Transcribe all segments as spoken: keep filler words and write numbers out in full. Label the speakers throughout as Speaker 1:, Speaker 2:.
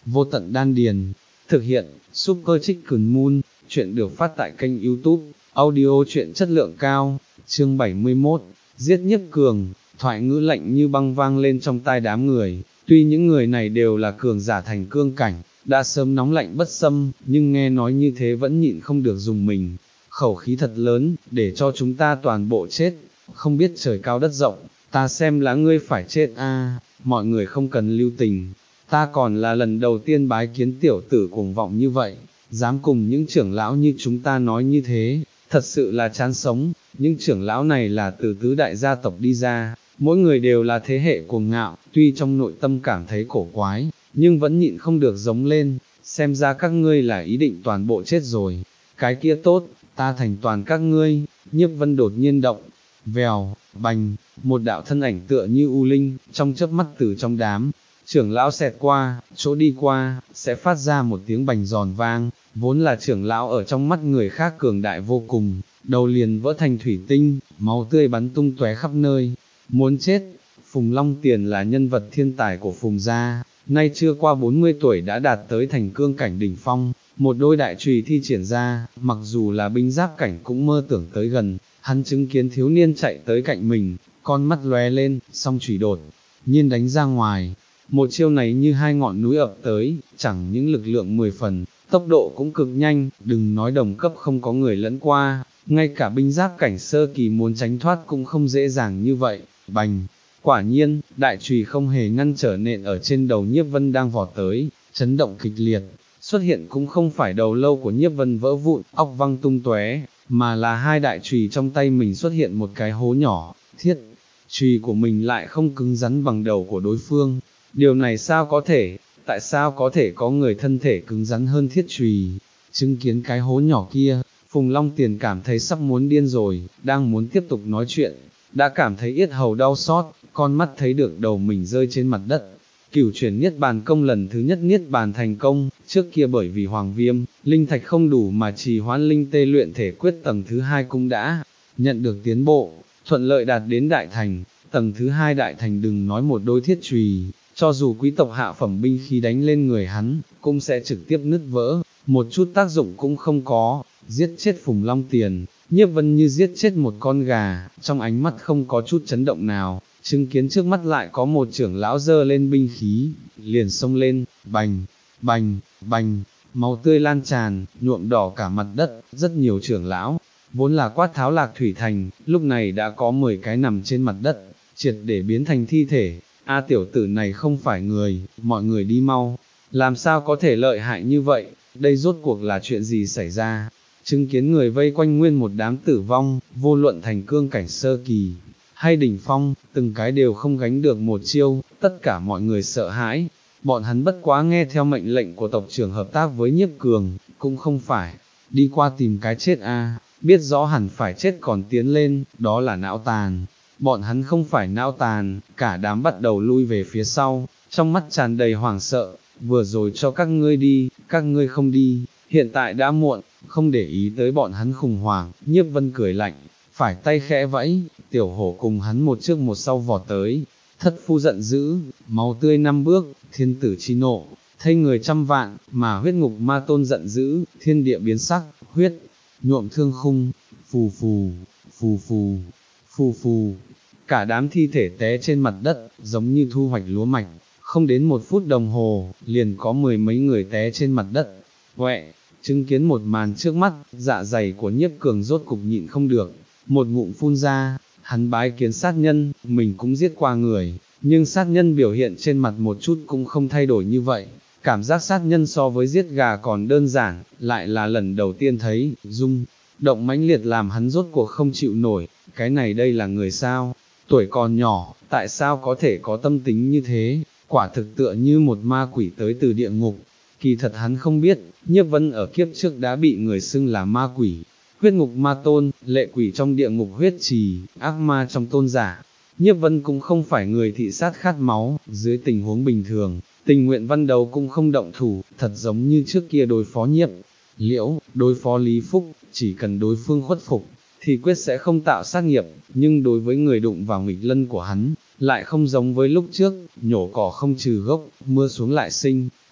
Speaker 1: vô tận đan điền. Thực hiện, Super Chicken Moon, chuyện được phát tại kênh YouTube, audio truyện chất lượng cao, chương bảy mươi mốt, giết Nhiếp Cường, thoại ngữ lạnh như băng vang lên trong tai đám người, tuy những người này đều là cường giả thành cương cảnh, đã sớm nóng lạnh bất xâm, nhưng nghe nói như thế vẫn nhịn không được dùng mình, khẩu khí thật lớn, để cho chúng ta toàn bộ chết, không biết trời cao đất rộng, ta xem là ngươi phải chết a. Mọi người không cần lưu tình, ta còn là lần đầu tiên bái kiến tiểu tử cuồng vọng như vậy, dám cùng những trưởng lão như chúng ta nói như thế, thật sự là chán sống, những trưởng lão này là từ tứ đại gia tộc đi ra, mỗi người đều là thế hệ cuồng ngạo, tuy trong nội tâm cảm thấy cổ quái, nhưng vẫn nhịn không được giống lên, xem ra các ngươi là ý định toàn bộ chết rồi, cái kia tốt, ta thành toàn các ngươi. Nhiếp Vân đột nhiên động, vèo, bành, một đạo thân ảnh tựa như u linh, trong chớp mắt từ trong đám trưởng lão xẹt qua, chỗ đi qua, sẽ phát ra một tiếng bành giòn vang, vốn là trưởng lão ở trong mắt người khác cường đại vô cùng, đầu liền vỡ thành thủy tinh, máu tươi bắn tung tóe khắp nơi, muốn chết. Phùng Long Tiền là nhân vật thiên tài của Phùng gia, nay chưa qua bốn mươi tuổi đã đạt tới thành cương cảnh đỉnh phong, một đôi đại chùy thi triển ra, mặc dù là binh giáp cảnh cũng mơ tưởng tới gần, hắn chứng kiến thiếu niên chạy tới cạnh mình, con mắt lóe lên, song chùy đột nhiên đánh ra ngoài. Một chiêu này như hai ngọn núi ập tới, chẳng những lực lượng mười phần, tốc độ cũng cực nhanh, đừng nói đồng cấp không có người lẫn qua, ngay cả binh giáp cảnh sơ kỳ muốn tránh thoát cũng không dễ dàng như vậy, bành. Quả nhiên, đại chùy không hề ngăn trở nện ở trên đầu Nhiếp Vân đang vọt tới, chấn động kịch liệt, xuất hiện cũng không phải đầu lâu của Nhiếp Vân vỡ vụn, óc văng tung tóe, mà là hai đại chùy trong tay mình xuất hiện một cái hố nhỏ, thiết, chùy của mình lại không cứng rắn bằng đầu của đối phương. Điều này sao có thể, tại sao có thể có người thân thể cứng rắn hơn thiết chùy? Chứng kiến cái hố nhỏ kia, Phùng Long Tiền cảm thấy sắp muốn điên rồi, đang muốn tiếp tục nói chuyện, đã cảm thấy yết hầu đau xót, con mắt thấy được đầu mình rơi trên mặt đất. Cửu chuyển niết bàn công lần thứ nhất niết bàn thành công, trước kia bởi vì hoàng viêm, linh thạch không đủ mà trì hoãn linh tê luyện thể quyết tầng thứ hai cũng đã nhận được tiến bộ, thuận lợi đạt đến đại thành, tầng thứ hai đại thành đừng nói một đôi thiết chùy, cho dù quý tộc hạ phẩm binh khí đánh lên người hắn, cũng sẽ trực tiếp nứt vỡ, một chút tác dụng cũng không có, giết chết Phùng Long Tiền, Nhiếp Vân như giết chết một con gà, trong ánh mắt không có chút chấn động nào, chứng kiến trước mắt lại có một trưởng lão giơ lên binh khí, liền xông lên, bành, bành, bành, máu tươi lan tràn, nhuộm đỏ cả mặt đất, rất nhiều trưởng lão, vốn là quát tháo lạc thủy thành, lúc này đã có mười cái nằm trên mặt đất, triệt để biến thành thi thể. A tiểu tử này không phải người, mọi người đi mau, làm sao có thể lợi hại như vậy, đây rốt cuộc là chuyện gì xảy ra? Chứng kiến người vây quanh nguyên một đám tử vong, vô luận thành cương cảnh sơ kỳ, hay đỉnh phong, từng cái đều không gánh được một chiêu, tất cả mọi người sợ hãi, bọn hắn bất quá nghe theo mệnh lệnh của tộc trưởng hợp tác với Nhiếp Cường, cũng không phải, đi qua tìm cái chết a, biết rõ hẳn phải chết còn tiến lên, đó là não tàn. Bọn hắn không phải não tàn, cả đám bắt đầu lui về phía sau, trong mắt tràn đầy hoảng sợ, vừa rồi cho các ngươi đi, các ngươi không đi, hiện tại đã muộn, không để ý tới bọn hắn khủng hoảng, Nhiếp Vân cười lạnh, phải tay khẽ vẫy, tiểu hổ cùng hắn một trước một sau vọt tới, thất phu giận dữ, máu tươi năm bước, thiên tử chi nộ, thây người trăm vạn, mà huyết ngục ma tôn giận dữ, thiên địa biến sắc, huyết, nhuộm thương khung, phù phù, phù phù, phù phù, cả đám thi thể té trên mặt đất, giống như thu hoạch lúa mạch, không đến một phút đồng hồ, liền có mười mấy người té trên mặt đất, quẹ, chứng kiến một màn trước mắt, dạ dày của Nhiếp Cường rốt cục nhịn không được, một ngụm phun ra, hắn bái kiến sát nhân, mình cũng giết qua người, nhưng sát nhân biểu hiện trên mặt một chút cũng không thay đổi như vậy, cảm giác sát nhân so với giết gà còn đơn giản, lại là lần đầu tiên thấy, rung động mãnh liệt làm hắn rốt cuộc không chịu nổi, cái này đây là người sao, tuổi còn nhỏ, tại sao có thể có tâm tính như thế, quả thực tựa như một ma quỷ tới từ địa ngục, kỳ thật hắn không biết, Nhiếp Vân ở kiếp trước đã bị người xưng là ma quỷ, huyết ngục ma tôn, lệ quỷ trong địa ngục huyết trì, ác ma trong tôn giả, Nhiếp Vân cũng không phải người thị sát khát máu, dưới tình huống bình thường, tình nguyện văn đấu cũng không động thủ, thật giống như trước kia đối phó Nhiếp Liễu, đối phó Lý Phúc, chỉ cần đối phương khuất phục, thì quyết sẽ không tạo sát nghiệp, nhưng đối với người đụng vào nghịch lân của hắn, lại không giống với lúc trước, nhổ cỏ không trừ gốc, mưa xuống lại sinh,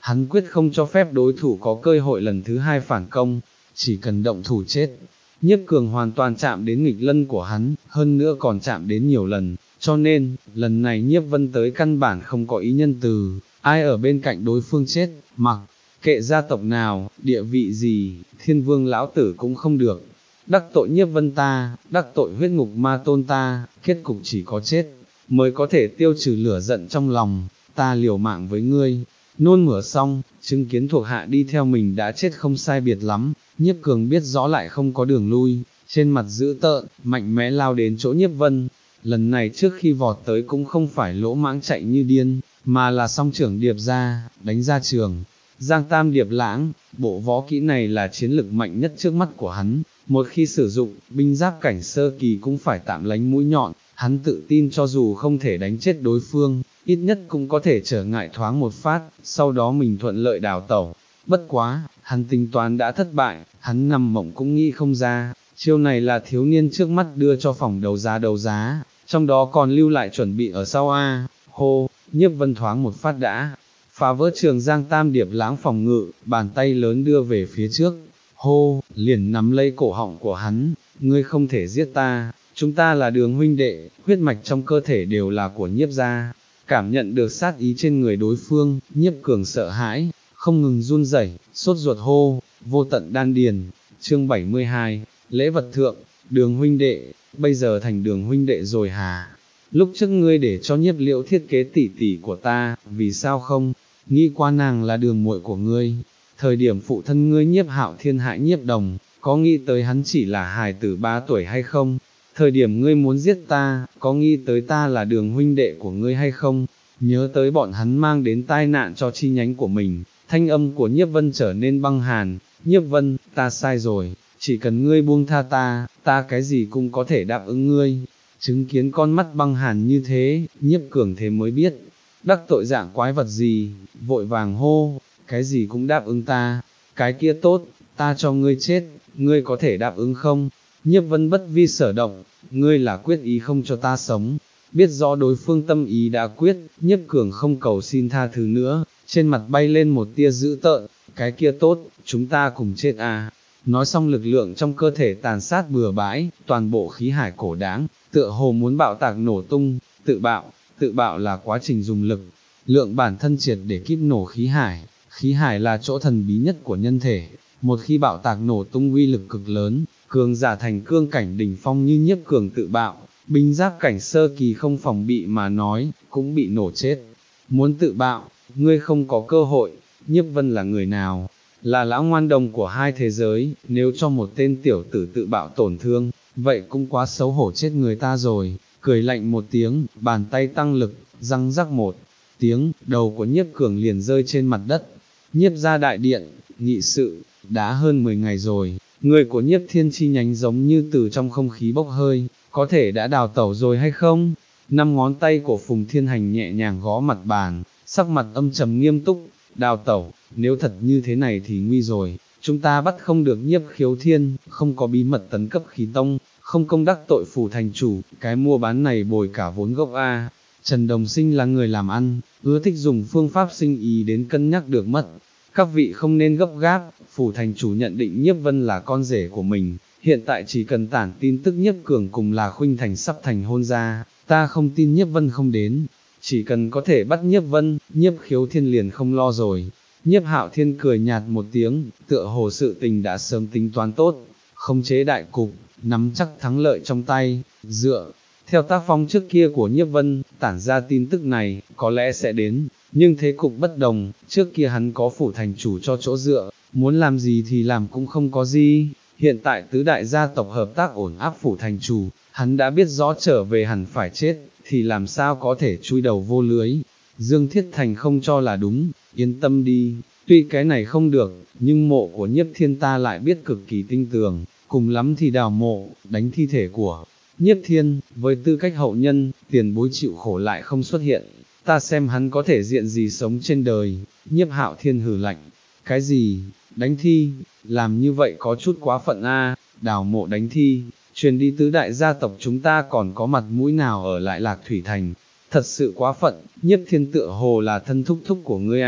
Speaker 1: hắn quyết không cho phép đối thủ có cơ hội lần thứ hai phản công, chỉ cần động thủ chết. Nhiếp Cường hoàn toàn chạm đến nghịch lân của hắn, hơn nữa còn chạm đến nhiều lần, cho nên, lần này Nhiếp Vân tới căn bản không có ý nhân từ, ai ở bên cạnh đối phương chết, mặc kệ gia tộc nào, địa vị gì, Thiên Vương lão tử cũng không được. Đắc tội Nhiếp Vân ta, đắc tội huyết ngục ma tôn ta, kết cục chỉ có chết, mới có thể tiêu trừ lửa giận trong lòng, ta liều mạng với ngươi. Nôn mửa xong, chứng kiến thuộc hạ đi theo mình đã chết không sai biệt lắm, Nhiếp Cường biết rõ lại không có đường lui, trên mặt dữ tợn, mạnh mẽ lao đến chỗ Nhiếp Vân. Lần này trước khi vọt tới cũng không phải lỗ mãng chạy như điên, mà là song trưởng điệp ra, đánh ra trường. Giang Tam Điệp Lãng, bộ võ kỹ này là chiến lực mạnh nhất trước mắt của hắn, một khi sử dụng, binh giáp cảnh sơ kỳ cũng phải tạm lánh mũi nhọn, hắn tự tin cho dù không thể đánh chết đối phương, ít nhất cũng có thể trở ngại thoáng một phát, sau đó mình thuận lợi đào tẩu. Bất quá, hắn tính toán đã thất bại, hắn nằm mộng cũng nghĩ không ra, chiêu này là thiếu niên trước mắt đưa cho phòng đấu giá đấu giá, trong đó còn lưu lại chuẩn bị ở sau A, hô, Nhiếp Vân thoáng một phát đã, phá vỡ trường Giang Tam Điệp Lãng phòng ngự, bàn tay lớn đưa về phía trước, hô, liền nắm lấy cổ họng của hắn, ngươi không thể giết ta, chúng ta là Đường huynh đệ, huyết mạch trong cơ thể đều là của Nhiếp gia. Cảm nhận được sát ý trên người đối phương, Nhiếp Cường sợ hãi, không ngừng run rẩy, sốt ruột hô, vô tận đan điền. Chương bảy mươi hai, lễ vật thượng, Đường huynh đệ, bây giờ thành Đường huynh đệ rồi hả? Lúc trước ngươi để cho Nhiếp Liễu thiết kế tỷ tỷ của ta, vì sao không? Nghĩ qua nàng là đường muội của ngươi. Thời điểm phụ thân ngươi Nhiếp Hạo Thiên hại Nhiếp Đồng, có nghĩ tới hắn chỉ là hài tử ba tuổi hay không? Thời điểm ngươi muốn giết ta, có nghĩ tới ta là Đường huynh đệ của ngươi hay không? Nhớ tới bọn hắn mang đến tai nạn cho chi nhánh của mình, thanh âm của Nhiếp Vân trở nên băng hàn. Nhiếp Vân, ta sai rồi, chỉ cần ngươi buông tha ta, ta cái gì cũng có thể đáp ứng ngươi. Chứng kiến con mắt băng hàn như thế, Nhiếp Cường thế mới biết, đắc tội dạng quái vật gì, vội vàng hô, cái gì cũng đáp ứng ta, cái kia tốt, ta cho ngươi chết, ngươi có thể đáp ứng không? Nhiếp Vân bất vi sở động, ngươi là quyết ý không cho ta sống, biết rõ đối phương tâm ý đã quyết, Nhiếp Cường không cầu xin tha thứ nữa, trên mặt bay lên một tia dữ tợn, cái kia tốt, chúng ta cùng chết à. Nói xong lực lượng trong cơ thể tàn sát bừa bãi, toàn bộ khí hải cổ đáng, tựa hồ muốn bạo tạc nổ tung, tự bạo, tự bạo là quá trình dùng lực, lượng bản thân triệt để kíp nổ khí hải, khí hải là chỗ thần bí nhất của nhân thể, một khi bạo tạc nổ tung uy lực cực lớn, cường giả thành cương cảnh đỉnh phong như Nhiếp Cường tự bạo, binh giáp cảnh sơ kỳ không phòng bị mà nói, cũng bị nổ chết. Muốn tự bạo, ngươi không có cơ hội. Nhiếp Vân là người nào? Là lão ngoan đồng của hai thế giới, nếu cho một tên tiểu tử tự bạo tổn thương, vậy cũng quá xấu hổ chết người ta rồi. Cười lạnh một tiếng, bàn tay tăng lực, răng rắc một tiếng, đầu của Nhiếp Cường liền rơi trên mặt đất. Nhiếp gia đại điện, nghị sự, đã hơn mười ngày rồi, người của Nhiếp Thiên chi nhánh giống như từ trong không khí bốc hơi, có thể đã đào tẩu rồi hay không? Năm ngón tay của Phùng Thiên Hành nhẹ nhàng gõ mặt bàn, sắc mặt âm trầm nghiêm túc, đào tẩu, nếu thật như thế này thì nguy rồi, chúng ta bắt không được Nhiếp Khiếu Thiên, không có bí mật tấn cấp khí tông, không công đắc tội phủ thành chủ, cái mua bán này bồi cả vốn gốc a. Trần Đồng Sinh là người làm ăn, ưa thích dùng phương pháp sinh ý đến cân nhắc được mất. Các vị không nên gấp gáp, phủ thành chủ nhận định Nhiếp Vân là con rể của mình, hiện tại chỉ cần tản tin tức Nhiếp Cường cùng là Khuynh Thành sắp thành hôn ra, ta không tin Nhiếp Vân không đến, chỉ cần có thể bắt Nhiếp Vân, Nhiếp Khiếu Thiên liền không lo rồi. Nhiếp Hạo Thiên cười nhạt một tiếng, tựa hồ sự tình đã sớm tính toán tốt, khống chế đại cục, nắm chắc thắng lợi trong tay, dựa theo tác phong trước kia của Nhiếp Vân, tản ra tin tức này, có lẽ sẽ đến, nhưng thế cục bất đồng, trước kia hắn có phủ thành chủ cho chỗ dựa, muốn làm gì thì làm cũng không có gì, hiện tại tứ đại gia tộc hợp tác ổn áp phủ thành chủ, hắn đã biết rõ trở về hẳn phải chết, thì làm sao có thể chui đầu vô lưới. Dương Thiết Thành không cho là đúng, yên tâm đi, tuy cái này không được, nhưng mộ của Nhiếp Thiên ta lại biết cực kỳ tinh tường, cùng lắm thì đào mộ, đánh thi thể của Nhiếp Thiên, với tư cách hậu nhân, tiền bối chịu khổ lại không xuất hiện, ta xem hắn có thể diện gì sống trên đời. Nhiếp Hạo Thiên hừ lạnh, cái gì, đánh thi, làm như vậy có chút quá phận a, đào mộ đánh thi, truyền đi tứ đại gia tộc chúng ta còn có mặt mũi nào ở lại Lạc Thủy Thành, thật sự quá phận. Nhiếp Thiên tựa hồ là thân thúc thúc của ngươi a,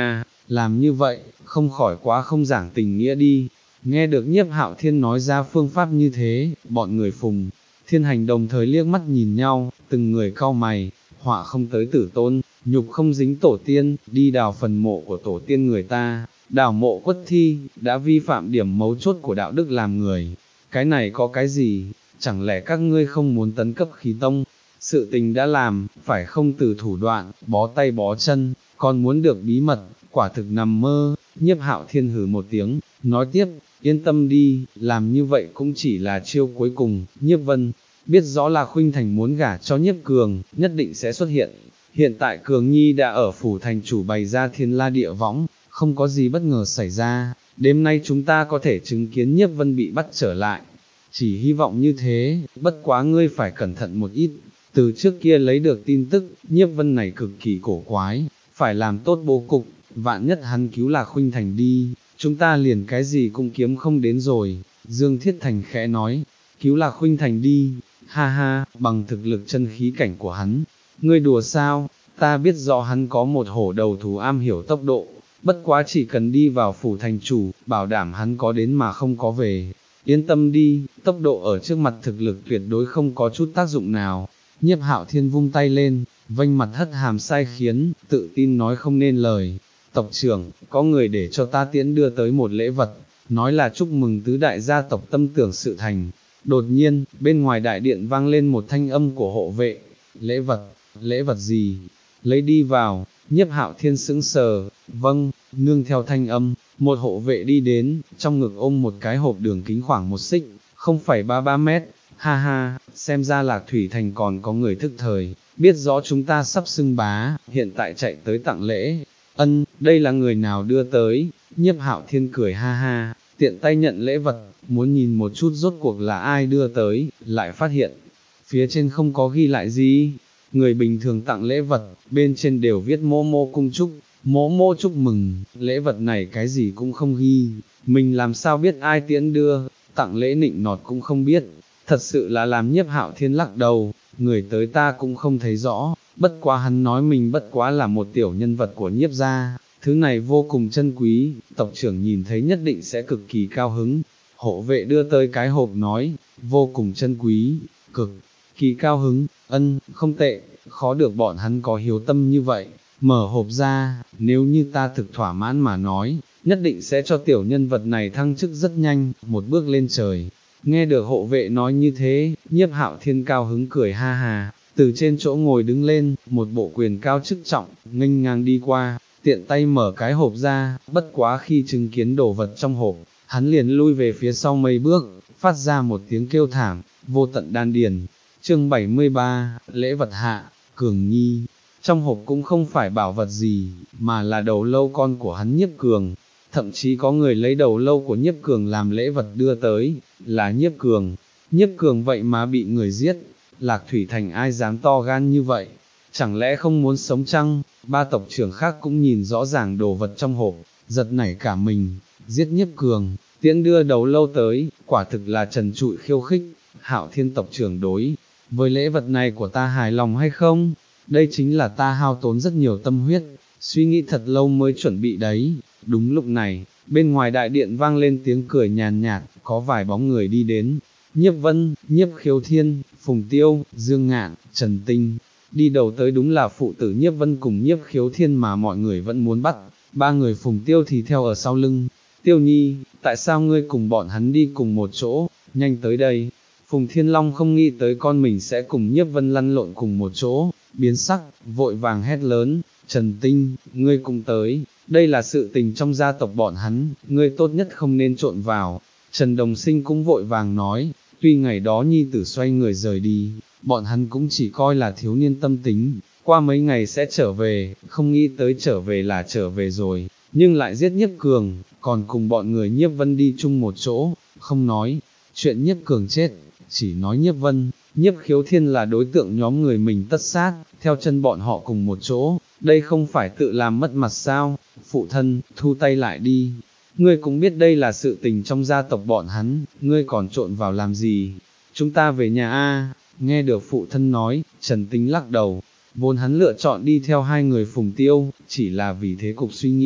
Speaker 1: làm như vậy, không khỏi quá không giảng tình nghĩa đi. Nghe được Nhiếp Hạo Thiên nói ra phương pháp như thế, bọn người Phùng Thiên Hành đồng thời liếc mắt nhìn nhau, từng người cau mày, họa không tới tử tôn, nhục không dính tổ tiên, đi đào phần mộ của tổ tiên người ta, đào mộ quất thi, đã vi phạm điểm mấu chốt của đạo đức làm người. Cái này có cái gì, chẳng lẽ các ngươi không muốn tấn cấp khí tông? Sự tình đã làm, phải không từ thủ đoạn, bó tay bó chân, còn muốn được bí mật, quả thực nằm mơ. Nhiếp Hạo Thiên hừ một tiếng, nói tiếp, yên tâm đi, làm như vậy cũng chỉ là chiêu cuối cùng. Nhiếp Vân biết rõ là Khuynh Thành muốn gả cho Nhiếp Cường, nhất định sẽ xuất hiện. Hiện tại Cường Nhi đã ở phủ thành chủ bày ra thiên la địa võng, không có gì bất ngờ xảy ra, đêm nay chúng ta có thể chứng kiến Nhiếp Vân bị bắt trở lại. Chỉ hy vọng như thế, bất quá ngươi phải cẩn thận một ít. Từ trước kia lấy được tin tức, Nhiếp Vân này cực kỳ cổ quái, phải làm tốt bố cục, vạn nhất hắn cứu là Khuynh Thành đi, chúng ta liền cái gì cũng kiếm không đến rồi. Dương Thiết Thành khẽ nói, cứu là Khuynh Thành đi, ha ha, bằng thực lực chân khí cảnh của hắn. Ngươi đùa sao, ta biết rõ hắn có một hổ đầu thú am hiểu tốc độ, bất quá chỉ cần đi vào phủ thành chủ, bảo đảm hắn có đến mà không có về. Yên tâm đi, tốc độ ở trước mặt thực lực tuyệt đối không có chút tác dụng nào. Nhiếp Hạo Thiên vung tay lên, vênh mặt hất hàm sai khiến, tự tin nói không nên lời. Tộc trưởng, có người để cho ta tiễn đưa tới một lễ vật, nói là chúc mừng tứ đại gia tộc tâm tưởng sự thành. Đột nhiên, bên ngoài đại điện vang lên một thanh âm của hộ vệ. Lễ vật, lễ vật gì? Lấy đi vào. Nhiếp Hạo Thiên sững sờ, vâng, nương theo thanh âm, một hộ vệ đi đến, trong ngực ôm một cái hộp đường kính khoảng một xích, không phải ba ba mét. Ha ha, xem ra Lạc Thủy Thành còn có người thức thời, biết rõ chúng ta sắp xưng bá, hiện tại chạy tới tặng lễ. Ân, đây là người nào đưa tới? Nhiếp Hạo Thiên cười ha ha, tiện tay nhận lễ vật, muốn nhìn một chút rốt cuộc là ai đưa tới, lại phát hiện, phía trên không có ghi lại gì. Người bình thường tặng lễ vật, bên trên đều viết mô mô cung chúc, mô mô chúc mừng, lễ vật này cái gì cũng không ghi, mình làm sao biết ai tiễn đưa, tặng lễ nịnh nọt cũng không biết. Thật sự là làm Nhiếp Hạo Thiên lắc đầu, người tới ta cũng không thấy rõ, bất quá hắn nói mình bất quá là một tiểu nhân vật của Nhiếp gia, thứ này vô cùng chân quý, tộc trưởng nhìn thấy nhất định sẽ cực kỳ cao hứng. Hộ vệ đưa tới cái hộp nói, vô cùng chân quý, cực kỳ cao hứng, ân, không tệ, khó được bọn hắn có hiếu tâm như vậy. Mở hộp ra, nếu như ta thực thỏa mãn mà nói, nhất định sẽ cho tiểu nhân vật này thăng chức rất nhanh, một bước lên trời. Nghe được hộ vệ nói như thế, Nhiếp Hạo Thiên cao hứng cười ha hà, từ trên chỗ ngồi đứng lên, một bộ quyền cao chức trọng, nghênh ngang đi qua, tiện tay mở cái hộp ra, bất quá khi chứng kiến đồ vật trong hộp, hắn liền lui về phía sau mấy bước, phát ra một tiếng kêu thảm, vô tận đan điền. Chương bảy mươi ba, lễ vật hạ, Cường Nhi. Trong hộp cũng không phải bảo vật gì, mà là đầu lâu con của hắn Nhiếp Cường. Thậm chí có người lấy đầu lâu của Nhiếp Cường làm lễ vật đưa tới, là Nhiếp Cường. Nhiếp Cường vậy mà bị người giết, Lạc Thủy Thành ai dám to gan như vậy? Chẳng lẽ không muốn sống chăng? Ba tộc trưởng khác cũng nhìn rõ ràng đồ vật trong hộp, giật nảy cả mình, giết Nhiếp Cường, tiễn đưa đầu lâu tới, quả thực là trần trụi khiêu khích. Hạo Thiên tộc trưởng đối với lễ vật này của ta hài lòng hay không? Đây chính là ta hao tốn rất nhiều tâm huyết, suy nghĩ thật lâu mới chuẩn bị đấy. Đúng lúc này, bên ngoài đại điện vang lên tiếng cười nhàn nhạt, có vài bóng người đi đến. Nhiếp Vân, Nhiếp Khiếu Thiên, Phùng Tiêu, Dương Ngạn, Trần Tinh. Đi đầu tới đúng là phụ tử Nhiếp Vân cùng Nhiếp Khiếu Thiên mà mọi người vẫn muốn bắt. Ba người Phùng Tiêu thì theo ở sau lưng. Tiêu Nhi, tại sao ngươi cùng bọn hắn đi cùng một chỗ, nhanh tới đây. Phùng Thiên Long không nghĩ tới con mình sẽ cùng Nhiếp Vân lăn lộn cùng một chỗ, biến sắc, vội vàng hét lớn, Trần Tinh, ngươi cùng tới, đây là sự tình trong gia tộc bọn hắn, ngươi tốt nhất không nên trộn vào. Trần Đồng Sinh cũng vội vàng nói, tuy ngày đó nhi tử xoay người rời đi, bọn hắn cũng chỉ coi là thiếu niên tâm tính, qua mấy ngày sẽ trở về, không nghĩ tới trở về là trở về rồi, nhưng lại giết Nhiếp Cường, còn cùng bọn người Nhiếp Vân đi chung một chỗ, không nói chuyện Nhiếp Cường chết, chỉ nói Nhiếp Vân, Nhiếp Khiếu Thiên là đối tượng nhóm người mình tất sát, theo chân bọn họ cùng một chỗ, đây không phải tự làm mất mặt sao? Phụ thân, thu tay lại đi, ngươi cũng biết đây là sự tình trong gia tộc bọn hắn, ngươi còn trộn vào làm gì? Chúng ta về nhà a. Nghe được phụ thân nói, Trần Tinh lắc đầu, vốn hắn lựa chọn đi theo hai người Phùng Tiêu, chỉ là vì thế cục suy nghĩ,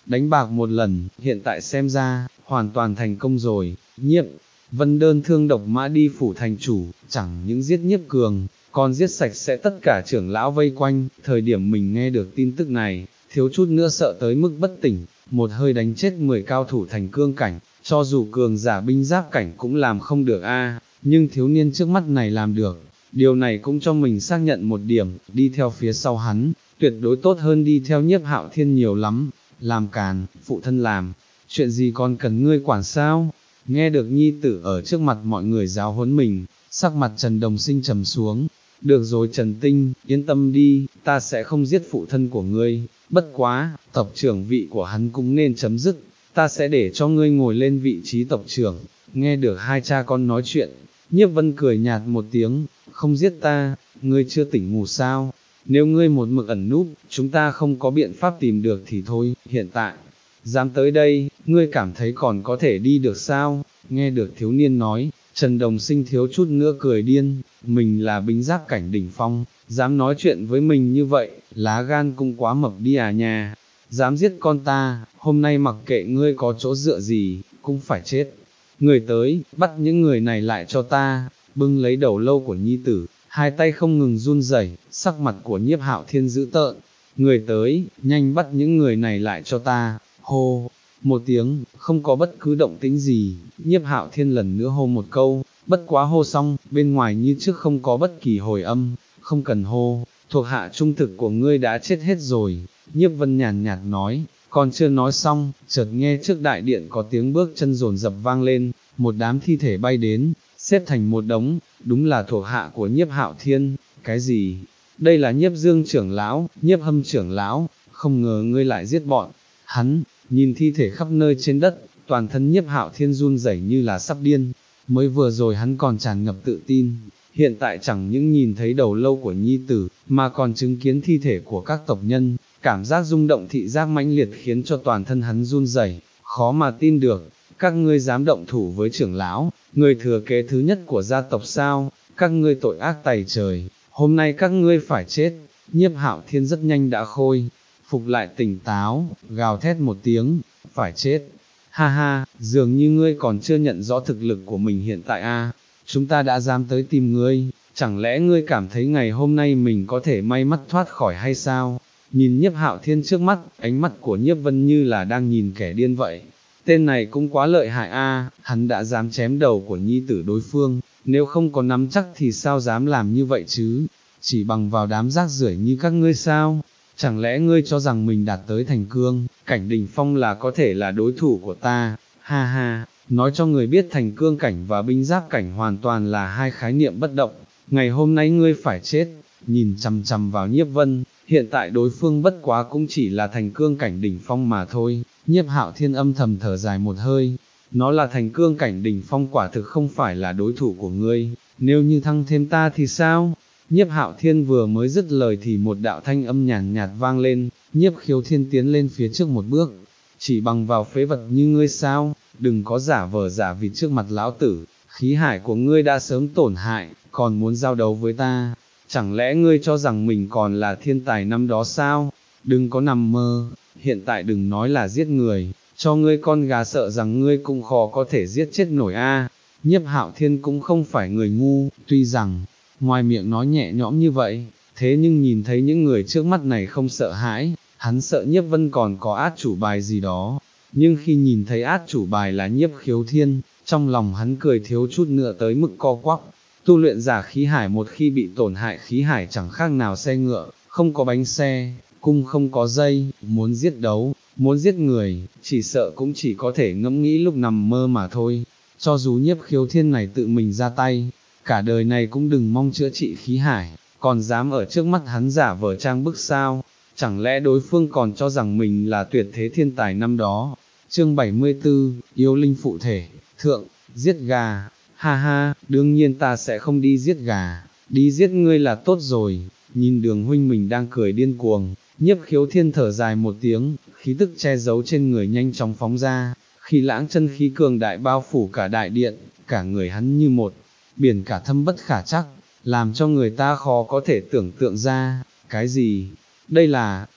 Speaker 1: đánh bạc một lần, hiện tại xem ra, hoàn toàn thành công rồi, Nhiếp Vân đơn thương độc mã đi phủ thành chủ, chẳng những giết Nhiếp Cường, còn giết sạch sẽ tất cả trưởng lão vây quanh, thời điểm mình nghe được tin tức này, thiếu chút nữa sợ tới mức bất tỉnh, một hơi đánh chết mười cao thủ thành cương cảnh, cho dù cường giả binh giáp cảnh cũng làm không được a, nhưng thiếu niên trước mắt này làm được, điều này cũng cho mình xác nhận một điểm, đi theo phía sau hắn, tuyệt đối tốt hơn đi theo Nhiếp Hạo Thiên nhiều lắm, làm càn, phụ thân làm, chuyện gì còn cần ngươi quản sao? Nghe được nhi tử ở trước mặt mọi người giáo huấn mình, sắc mặt Trần Đồng Sinh trầm xuống, được rồi Trần Tinh, yên tâm đi, ta sẽ không giết phụ thân của ngươi, bất quá, tộc trưởng vị của hắn cũng nên chấm dứt, ta sẽ để cho ngươi ngồi lên vị trí tộc trưởng. Nghe được hai cha con nói chuyện, Nhiếp Vân cười nhạt một tiếng, không giết ta, ngươi chưa tỉnh ngủ sao, nếu ngươi một mực ẩn núp, chúng ta không có biện pháp tìm được thì thôi, hiện tại, dám tới đây, ngươi cảm thấy còn có thể đi được sao? Nghe được thiếu niên nói, Trần Đồng Sinh thiếu chút nữa cười điên, mình là binh giáp cảnh đỉnh phong, dám nói chuyện với mình như vậy, lá gan cũng quá mập đi à nha, dám giết con ta, hôm nay mặc kệ ngươi có chỗ dựa gì, cũng phải chết. Người tới, bắt những người này lại cho ta, bưng lấy đầu lâu của nhi tử, hai tay không ngừng run rẩy, sắc mặt của Nhiếp Hạo Thiên dữ tợn. Người tới, nhanh bắt những người này lại cho ta, hô, một tiếng, không có bất cứ động tĩnh gì, Nhiếp Hạo Thiên lần nữa hô một câu, bất quá hô xong, bên ngoài như trước không có bất kỳ hồi âm, không cần hô, thuộc hạ trung thực của ngươi đã chết hết rồi, Nhiếp Vân nhàn nhạt nói, còn chưa nói xong, chợt nghe trước đại điện có tiếng bước chân dồn dập vang lên, một đám thi thể bay đến, xếp thành một đống, đúng là thuộc hạ của Nhiếp Hạo Thiên, cái gì? Đây là Nhiếp Dương trưởng lão, Nhiếp Hâm trưởng lão, không ngờ ngươi lại giết bọn hắn. Nhìn thi thể khắp nơi trên đất, toàn thân Nhiếp Hạo Thiên run rẩy như là sắp điên, mới vừa rồi hắn còn tràn ngập tự tin, hiện tại chẳng những nhìn thấy đầu lâu của nhi tử, mà còn chứng kiến thi thể của các tộc nhân, cảm giác rung động thị giác mãnh liệt khiến cho toàn thân hắn run rẩy, khó mà tin được, các ngươi dám động thủ với trưởng lão, người thừa kế thứ nhất của gia tộc sao, các ngươi tội ác tày trời, hôm nay các ngươi phải chết. Nhiếp Hạo Thiên rất nhanh đã khôi phục lại tỉnh táo, gào thét một tiếng, phải chết, ha ha, dường như ngươi còn chưa nhận rõ thực lực của mình hiện tại a, chúng ta đã dám tới tìm ngươi, chẳng lẽ ngươi cảm thấy ngày hôm nay mình có thể may mắn thoát khỏi hay sao? Nhìn Nhiếp Hạo Thiên trước mắt, ánh mắt của Nhiếp Vân như là đang nhìn kẻ điên vậy, tên này cũng quá lợi hại a, hắn đã dám chém đầu của nhi tử đối phương, nếu không có nắm chắc thì sao dám làm như vậy chứ, chỉ bằng vào đám rác rưởi như các ngươi sao? Chẳng lẽ ngươi cho rằng mình đạt tới thành cương, cảnh đỉnh phong là có thể là đối thủ của ta, ha ha, nói cho người biết thành cương cảnh và binh giáp cảnh hoàn toàn là hai khái niệm bất động, ngày hôm nay ngươi phải chết, nhìn chằm chằm vào Nhiếp Vân, hiện tại đối phương bất quá cũng chỉ là thành cương cảnh đỉnh phong mà thôi, Nhiếp Hạo Thiên âm thầm thở dài một hơi, nó là thành cương cảnh đỉnh phong quả thực không phải là đối thủ của ngươi, nếu như thăng thêm ta thì sao? Nhiếp Hạo Thiên vừa mới dứt lời thì một đạo thanh âm nhàn nhạt vang lên, Nhiếp Khiếu Thiên tiến lên phía trước một bước, chỉ bằng vào phế vật như ngươi sao, đừng có giả vờ giả vịt trước mặt lão tử, khí hải của ngươi đã sớm tổn hại, còn muốn giao đấu với ta, chẳng lẽ ngươi cho rằng mình còn là thiên tài năm đó sao, đừng có nằm mơ, hiện tại đừng nói là giết người, cho ngươi con gà sợ rằng ngươi cũng khó có thể giết chết nổi a. Nhiếp Hạo Thiên cũng không phải người ngu, tuy rằng, ngoài miệng nói nhẹ nhõm như vậy, thế nhưng nhìn thấy những người trước mắt này không sợ hãi, hắn sợ Nhiếp Vân còn có át chủ bài gì đó, nhưng khi nhìn thấy át chủ bài là Nhiếp Khiếu Thiên, trong lòng hắn cười thiếu chút nữa tới mức co quắp, tu luyện giả khí hải một khi bị tổn hại khí hải chẳng khác nào xe ngựa, không có bánh xe, cung không có dây, muốn giết đấu, muốn giết người, chỉ sợ cũng chỉ có thể ngẫm nghĩ lúc nằm mơ mà thôi, cho dù Nhiếp Khiếu Thiên này tự mình ra tay, cả đời này cũng đừng mong chữa trị khí hải, còn dám ở trước mắt hắn giả vờ trang bức sao, chẳng lẽ đối phương còn cho rằng mình là tuyệt thế thiên tài năm đó. Chương bảy mươi tư, yêu linh phụ thể, thượng, giết gà, ha ha, đương nhiên ta sẽ không đi giết gà, đi giết ngươi là tốt rồi, nhìn Đường huynh mình đang cười điên cuồng, Nhiếp Khiếu Thiên thở dài một tiếng, khí tức che giấu trên người nhanh chóng phóng ra, khi lãng chân khí cường đại bao phủ cả đại điện, cả người hắn như một biển cả thâm bất khả trắc, làm cho người ta khó có thể tưởng tượng ra, cái gì, đây là,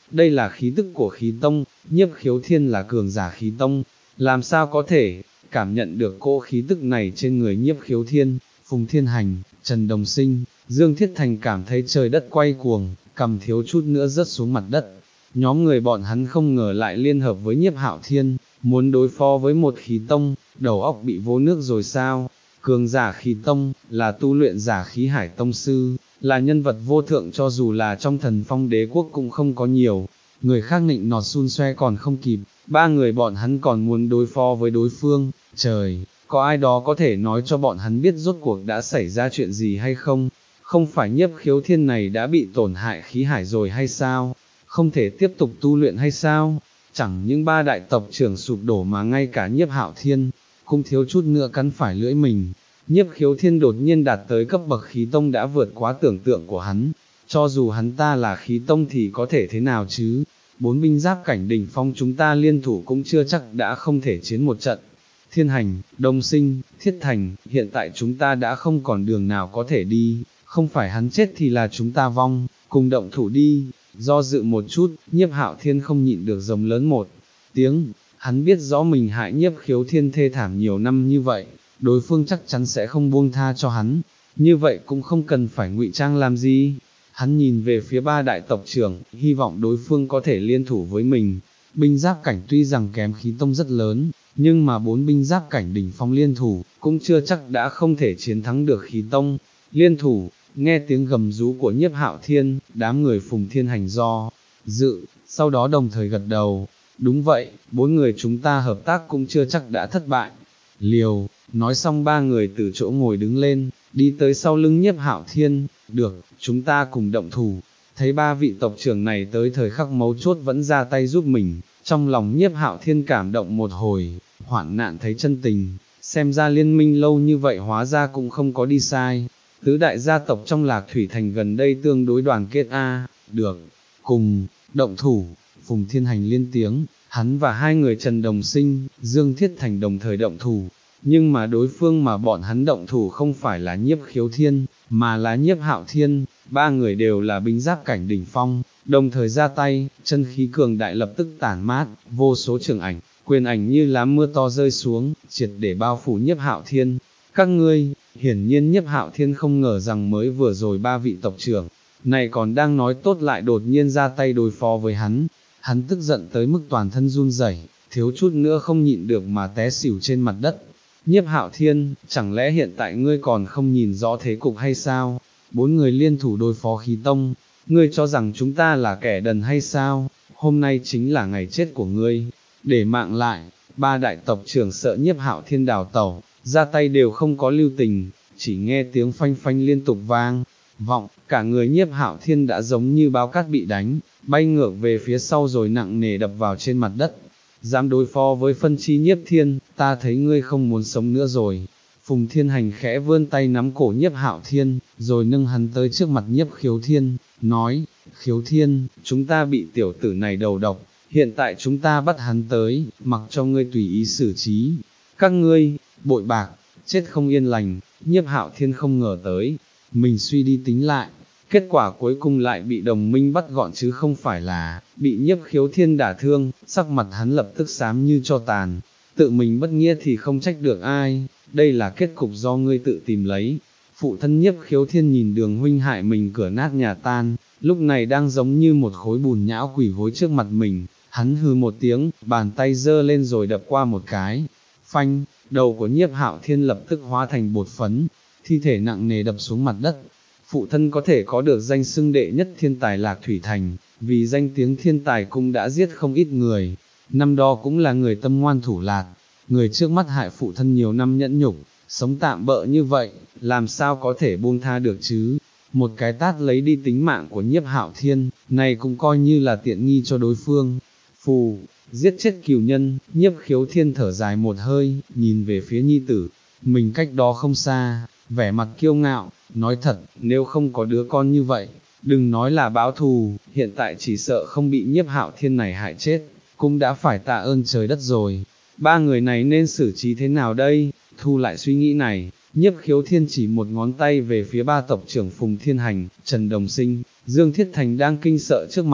Speaker 1: đây là khí tức của khí tông, Nhiếp Khiếu Thiên là cường giả khí tông, làm sao có thể, cảm nhận được cỗ khí tức này trên người Nhiếp Khiếu Thiên, Phùng Thiên Hành, Trần Đồng Sinh, Dương Thiết Thành cảm thấy trời đất quay cuồng, cầm thiếu chút nữa rớt xuống mặt đất. Nhóm người bọn hắn không ngờ lại liên hợp với Nhiếp Hạo Thiên, muốn đối phó với một khí tông, đầu óc bị vô nước rồi sao? Cường giả khí tông, là tu luyện giả khí hải tông sư, là nhân vật vô thượng cho dù là trong Thần Phong đế quốc cũng không có nhiều. Người khác nịnh nọt xun xoe còn không kịp, ba người bọn hắn còn muốn đối phó với đối phương. Trời, có ai đó có thể nói cho bọn hắn biết rốt cuộc đã xảy ra chuyện gì hay không? Không phải Nhiếp Khiếu Thiên này đã bị tổn hại khí hải rồi hay sao? Không thể tiếp tục tu luyện hay sao? Chẳng những ba đại tộc trưởng sụp đổ mà ngay cả Nhiếp Hạo Thiên, cũng thiếu chút nữa cắn phải lưỡi mình. Nhiếp Khiếu Thiên đột nhiên đạt tới cấp bậc khí tông đã vượt quá tưởng tượng của hắn, cho dù hắn ta là khí tông thì có thể thế nào chứ? Bốn binh giáp cảnh đỉnh phong chúng ta liên thủ cũng chưa chắc đã không thể chiến một trận. Thiên Hành, Đông Sinh, Thiết Thành, hiện tại chúng ta đã không còn đường nào có thể đi, không phải hắn chết thì là chúng ta vong, cùng động thủ đi. Do dự một chút, Nhiếp Hạo Thiên không nhịn được giống lớn một tiếng, hắn biết rõ mình hại Nhiếp Khiếu Thiên thê thảm nhiều năm như vậy, đối phương chắc chắn sẽ không buông tha cho hắn, như vậy cũng không cần phải ngụy trang làm gì. Hắn nhìn về phía ba đại tộc trưởng, hy vọng đối phương có thể liên thủ với mình. Binh giáp cảnh tuy rằng kém khí tông rất lớn, nhưng mà bốn binh giáp cảnh đỉnh phong liên thủ, cũng chưa chắc đã không thể chiến thắng được khí tông. Liên thủ, nghe tiếng gầm rú của Nhiếp Hạo Thiên, đám người Phùng Thiên Hành do dự, sau đó đồng thời gật đầu. Đúng vậy, bốn người chúng ta hợp tác cũng chưa chắc đã thất bại. Liều, nói xong ba người từ chỗ ngồi đứng lên, đi tới sau lưng Nhiếp Hạo Thiên. Được, chúng ta cùng động thủ. Thấy ba vị tộc trưởng này tới thời khắc mấu chốt vẫn ra tay giúp mình, trong lòng Nhiếp Hạo Thiên cảm động một hồi, hoạn nạn thấy chân tình, xem ra liên minh lâu như vậy hóa ra cũng không có đi sai. Tứ đại gia tộc trong Lạc Thủy Thành gần đây tương đối đoàn kết a, được, cùng, động thủ. Phùng Thiên Hành liên tiếng, hắn và hai người Trần Đồng Sinh, Dương Thiết Thành đồng thời động thủ, nhưng mà đối phương mà bọn hắn động thủ không phải là Nhiếp Khiếu Thiên, mà là Nhiếp Hạo Thiên. Ba người đều là binh giáp cảnh đỉnh phong, đồng thời ra tay, chân khí cường đại lập tức tản mát, vô số trường ảnh, quyền ảnh như lá mưa to rơi xuống, triệt để bao phủ Nhiếp Hạo Thiên. Các ngươi, hiển nhiên Nhiếp Hạo Thiên không ngờ rằng mới vừa rồi ba vị tộc trưởng này còn đang nói tốt lại đột nhiên ra tay đối phó với hắn. Hắn tức giận tới mức toàn thân run rẩy, thiếu chút nữa không nhịn được mà té xỉu trên mặt đất. Nhiếp Hạo Thiên, chẳng lẽ hiện tại ngươi còn không nhìn rõ thế cục hay sao? Bốn người liên thủ đối phó khí tông, ngươi cho rằng chúng ta là kẻ đần hay sao? Hôm nay chính là ngày chết của ngươi. Để mạng lại, ba đại tộc trưởng sợ Nhiếp Hạo Thiên đào tẩu, ra tay đều không có lưu tình, chỉ nghe tiếng phanh phanh liên tục vang vọng, cả người Nhiếp Hạo Thiên đã giống như bao cát bị đánh, bay ngược về phía sau rồi nặng nề đập vào trên mặt đất. Dám đối phó với phân chi Nhiếp Thiên, ta thấy ngươi không muốn sống nữa rồi. Phùng Thiên Hành khẽ vươn tay nắm cổ Nhiếp Hạo Thiên, rồi nâng hắn tới trước mặt Nhiếp Khiếu Thiên, nói, Khiếu Thiên, chúng ta bị tiểu tử này đầu độc, hiện tại chúng ta bắt hắn tới, mặc cho ngươi tùy ý xử trí. Các ngươi, bội bạc, chết không yên lành. Nhiếp Hạo Thiên không ngờ tới, mình suy đi tính lại, kết quả cuối cùng lại bị đồng minh bắt gọn chứ không phải là bị Nhiếp Khiếu Thiên đả thương. Sắc mặt hắn lập tức xám như tro tàn, tự mình bất nghĩa thì không trách được ai, đây là kết cục do ngươi tự tìm lấy. Phụ thân Nhiếp Khiếu Thiên nhìn Đường huynh hại mình cửa nát nhà tan, lúc này đang giống như một khối bùn nhão quỳ gối trước mặt mình. Hắn hừ một tiếng, bàn tay giơ lên rồi đập qua một cái, phanh, đầu của Nhiếp Hạo Thiên lập tức hóa thành bột phấn, thi thể nặng nề đập xuống mặt đất. Phụ thân có thể có được danh xưng đệ nhất thiên tài Lạc Thủy Thành, vì danh tiếng thiên tài cũng đã giết không ít người, năm đó cũng là người tâm ngoan thủ lạt, người trước mắt hại phụ thân nhiều năm nhẫn nhục, sống tạm bợ như vậy, làm sao có thể buông tha được chứ? Một cái tát lấy đi tính mạng của Nhiếp Hạo Thiên, này cũng coi như là tiện nghi cho đối phương. Phù, giết chết cừu nhân. Nhiếp Khiếu Thiên thở dài một hơi, nhìn về phía nhi tử, mình cách đó không xa, vẻ mặt kiêu ngạo, nói thật, nếu không có đứa con như vậy, đừng nói là báo thù, hiện tại chỉ sợ không bị Nhiếp Hạo Thiên này hại chết, cũng đã phải tạ ơn trời đất rồi. Ba người này nên xử trí thế nào đây? Thu lại suy nghĩ này, Nhiếp Khiếu Thiên chỉ một ngón tay về phía ba tộc trưởng Phùng Thiên Hành, Trần Đồng Sinh, Dương Thiết Thành đang kinh sợ trước mặt,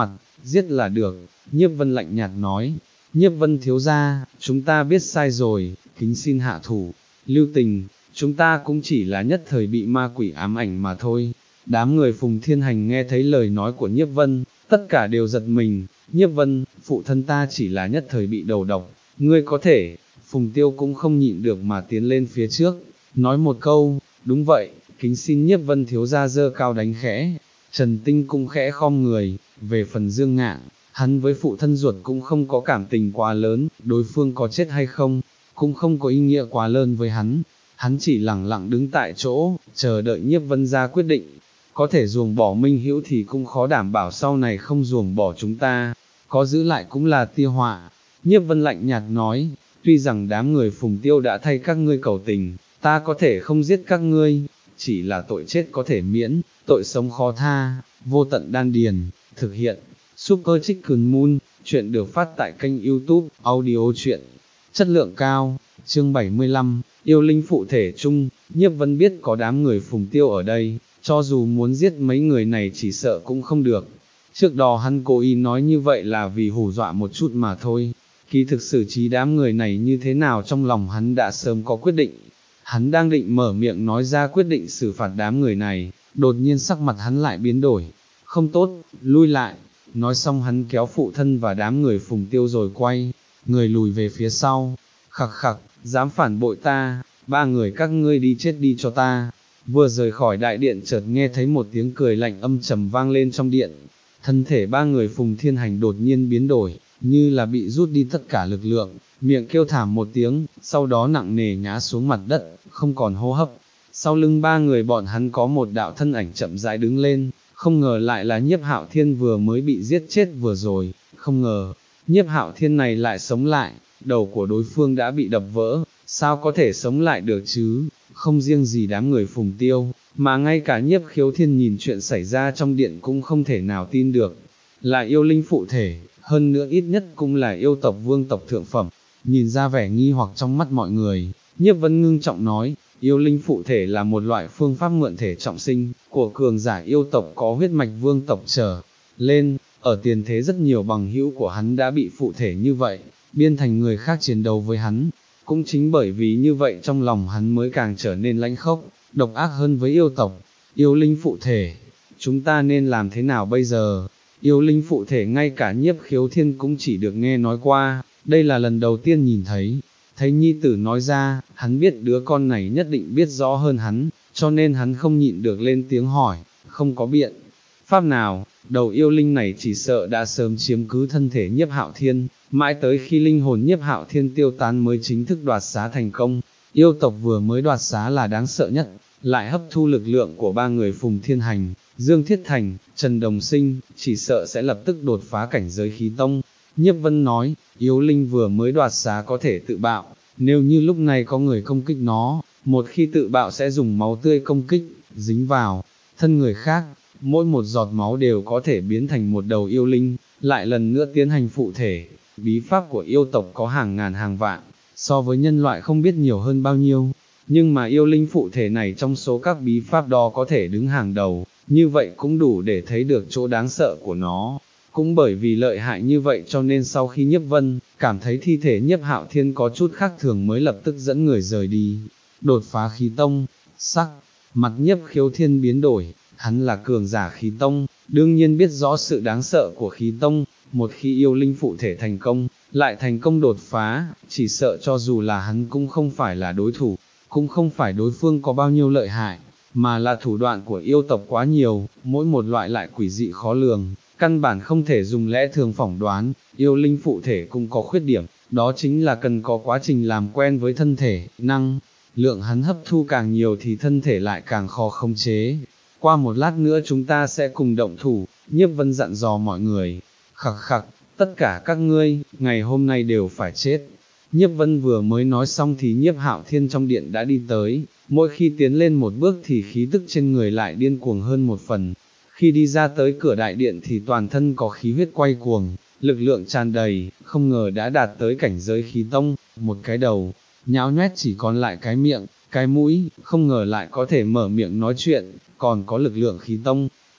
Speaker 1: giết là được, Nhiếp Vân lạnh nhạt nói, Nhiếp Vân thiếu gia, chúng ta biết sai rồi, kính xin hạ thủ, lưu tình, chúng ta cũng chỉ là nhất thời bị ma quỷ ám ảnh mà thôi. Đám người Phùng Thiên Hành nghe thấy lời nói của Nhiếp Vân, tất cả đều giật mình, Nhiếp Vân, phụ thân ta chỉ là nhất thời bị đầu độc, ngươi có thể, Phùng Tiêu cũng không nhịn được mà tiến lên phía trước, nói một câu, đúng vậy, kính xin Nhiếp Vân thiếu gia dơ cao đánh khẽ, Trần Tinh cũng khẽ khom người, về phần Dương Ngạn, hắn với phụ thân ruột cũng không có cảm tình quá lớn, đối phương có chết hay không, cũng không có ý nghĩa quá lớn với hắn, hắn chỉ lặng lặng đứng tại chỗ, chờ đợi Nhiếp Vân ra quyết định, có thể ruồng bỏ Minh Hữu thì cũng khó đảm bảo sau này không ruồng bỏ chúng ta, có giữ lại cũng là tia họa. Nhiếp Vân lạnh nhạt nói, tuy rằng đám người Phùng Tiêu đã thay các ngươi cầu tình, ta có thể không giết các ngươi, chỉ là tội chết có thể miễn, tội sống khó tha, vô tận đan điền, thực hiện, Super Chicken Moon, chuyện được phát tại kênh YouTube, audio truyện, chất lượng cao, chương bảy mươi lăm, yêu linh phụ thể chung, Nhiếp Vân biết có đám người Phùng Tiêu ở đây, cho dù muốn giết mấy người này chỉ sợ cũng không được. Trước đó hắn cố ý nói như vậy là vì hù dọa một chút mà thôi, kỳ thực xử trí đám người này như thế nào trong lòng hắn đã sớm có quyết định. Hắn đang định mở miệng nói ra quyết định xử phạt đám người này, đột nhiên sắc mặt hắn lại biến đổi, không tốt, lui lại, nói xong hắn kéo phụ thân và đám người Phùng Tiêu rồi quay, người lùi về phía sau, khặc khặc, dám phản bội ta, ba người các ngươi đi chết đi cho ta. Vừa rời khỏi đại điện chợt nghe thấy một tiếng cười lạnh âm trầm vang lên trong điện, thân thể ba người Phùng Thiên Hành đột nhiên biến đổi, như là bị rút đi tất cả lực lượng, miệng kêu thảm một tiếng, sau đó nặng nề ngã xuống mặt đất, không còn hô hấp. Sau lưng ba người bọn hắn có một đạo thân ảnh chậm rãi đứng lên, không ngờ lại là Nhiếp Hạo Thiên vừa mới bị giết chết vừa rồi, không ngờ, Nhiếp Hạo Thiên này lại sống lại, đầu của đối phương đã bị đập vỡ, sao có thể sống lại được chứ, không riêng gì đám người Phùng Tiêu, mà ngay cả Nhiếp Khiếu Thiên nhìn chuyện xảy ra trong điện cũng không thể nào tin được, là yêu linh phụ thể, hơn nữa ít nhất cũng là yêu tộc vương tộc thượng phẩm, nhìn ra vẻ nghi hoặc trong mắt mọi người, Nhiếp Vân ngưng trọng nói, yêu linh phụ thể là một loại phương pháp mượn thể trọng sinh, của cường giả yêu tộc có huyết mạch vương tộc trở lên, ở tiền thế rất nhiều bằng hữu của hắn đã bị phụ thể như vậy, biên thành người khác chiến đấu với hắn, cũng chính bởi vì như vậy trong lòng hắn mới càng trở nên lãnh khốc, độc ác hơn với yêu tộc, yêu linh phụ thể, chúng ta nên làm thế nào bây giờ? Yêu linh phụ thể ngay cả Nhiếp Khiếu Thiên cũng chỉ được nghe nói qua, đây là lần đầu tiên nhìn thấy, thấy nhi tử nói ra, hắn biết đứa con này nhất định biết rõ hơn hắn, cho nên hắn không nhịn được lên tiếng hỏi, không có biện pháp nào, đầu yêu linh này chỉ sợ đã sớm chiếm cứ thân thể Nhiếp Hạo Thiên, mãi tới khi linh hồn Nhiếp Hạo Thiên tiêu tán mới chính thức đoạt xá thành công. Yêu tộc vừa mới đoạt xá là đáng sợ nhất, lại hấp thu lực lượng của ba người Phùng Thiên Hành, Dương Thiết Thành, Trần Đồng Sinh, chỉ sợ sẽ lập tức đột phá cảnh giới khí tông. Nhiếp Vân nói, yêu linh vừa mới đoạt xá có thể tự bạo, nếu như lúc này có người công kích nó, một khi tự bạo sẽ dùng máu tươi công kích, dính vào thân người khác, mỗi một giọt máu đều có thể biến thành một đầu yêu linh, lại lần nữa tiến hành phụ thể. Bí pháp của yêu tộc có hàng ngàn hàng vạn, so với nhân loại không biết nhiều hơn bao nhiêu, nhưng mà yêu linh phụ thể này trong số các bí pháp đó có thể đứng hàng đầu, như vậy cũng đủ để thấy được chỗ đáng sợ của nó. Cũng bởi vì lợi hại như vậy cho nên sau khi Nhiếp Vân cảm thấy thi thể Nhiếp Hạo Thiên có chút khác thường mới lập tức dẫn người rời đi, đột phá khí tông, sắc, mặt Nhiếp Khiếu Thiên biến đổi, hắn là cường giả khí tông, đương nhiên biết rõ sự đáng sợ của khí tông, một khi yêu linh phụ thể thành công, lại thành công đột phá, chỉ sợ cho dù là hắn cũng không phải là đối thủ, cũng không phải đối phương có bao nhiêu lợi hại, mà là thủ đoạn của yêu tộc quá nhiều, mỗi một loại lại quỷ dị khó lường, căn bản không thể dùng lẽ thường phỏng đoán. Yêu linh phụ thể cũng có khuyết điểm, đó chính là cần có quá trình làm quen với thân thể, năng lượng hắn hấp thu càng nhiều thì thân thể lại càng khó khống chế. Qua một lát nữa chúng ta sẽ cùng động thủ, Nhiếp Vân dặn dò mọi người, khặc khặc, tất cả các ngươi, ngày hôm nay đều phải chết. Nhiếp Vân vừa mới nói xong thì Nhiếp Hạo Thiên trong điện đã đi tới, mỗi khi tiến lên một bước thì khí tức trên người lại điên cuồng hơn một phần, khi đi ra tới cửa đại điện thì toàn thân có khí huyết quay cuồng, lực lượng tràn đầy, không ngờ đã đạt tới cảnh giới khí tông, một cái đầu, nhão nhoét chỉ còn lại cái miệng, cái mũi, không ngờ lại có thể mở miệng nói chuyện, còn có lực lượng khí tông.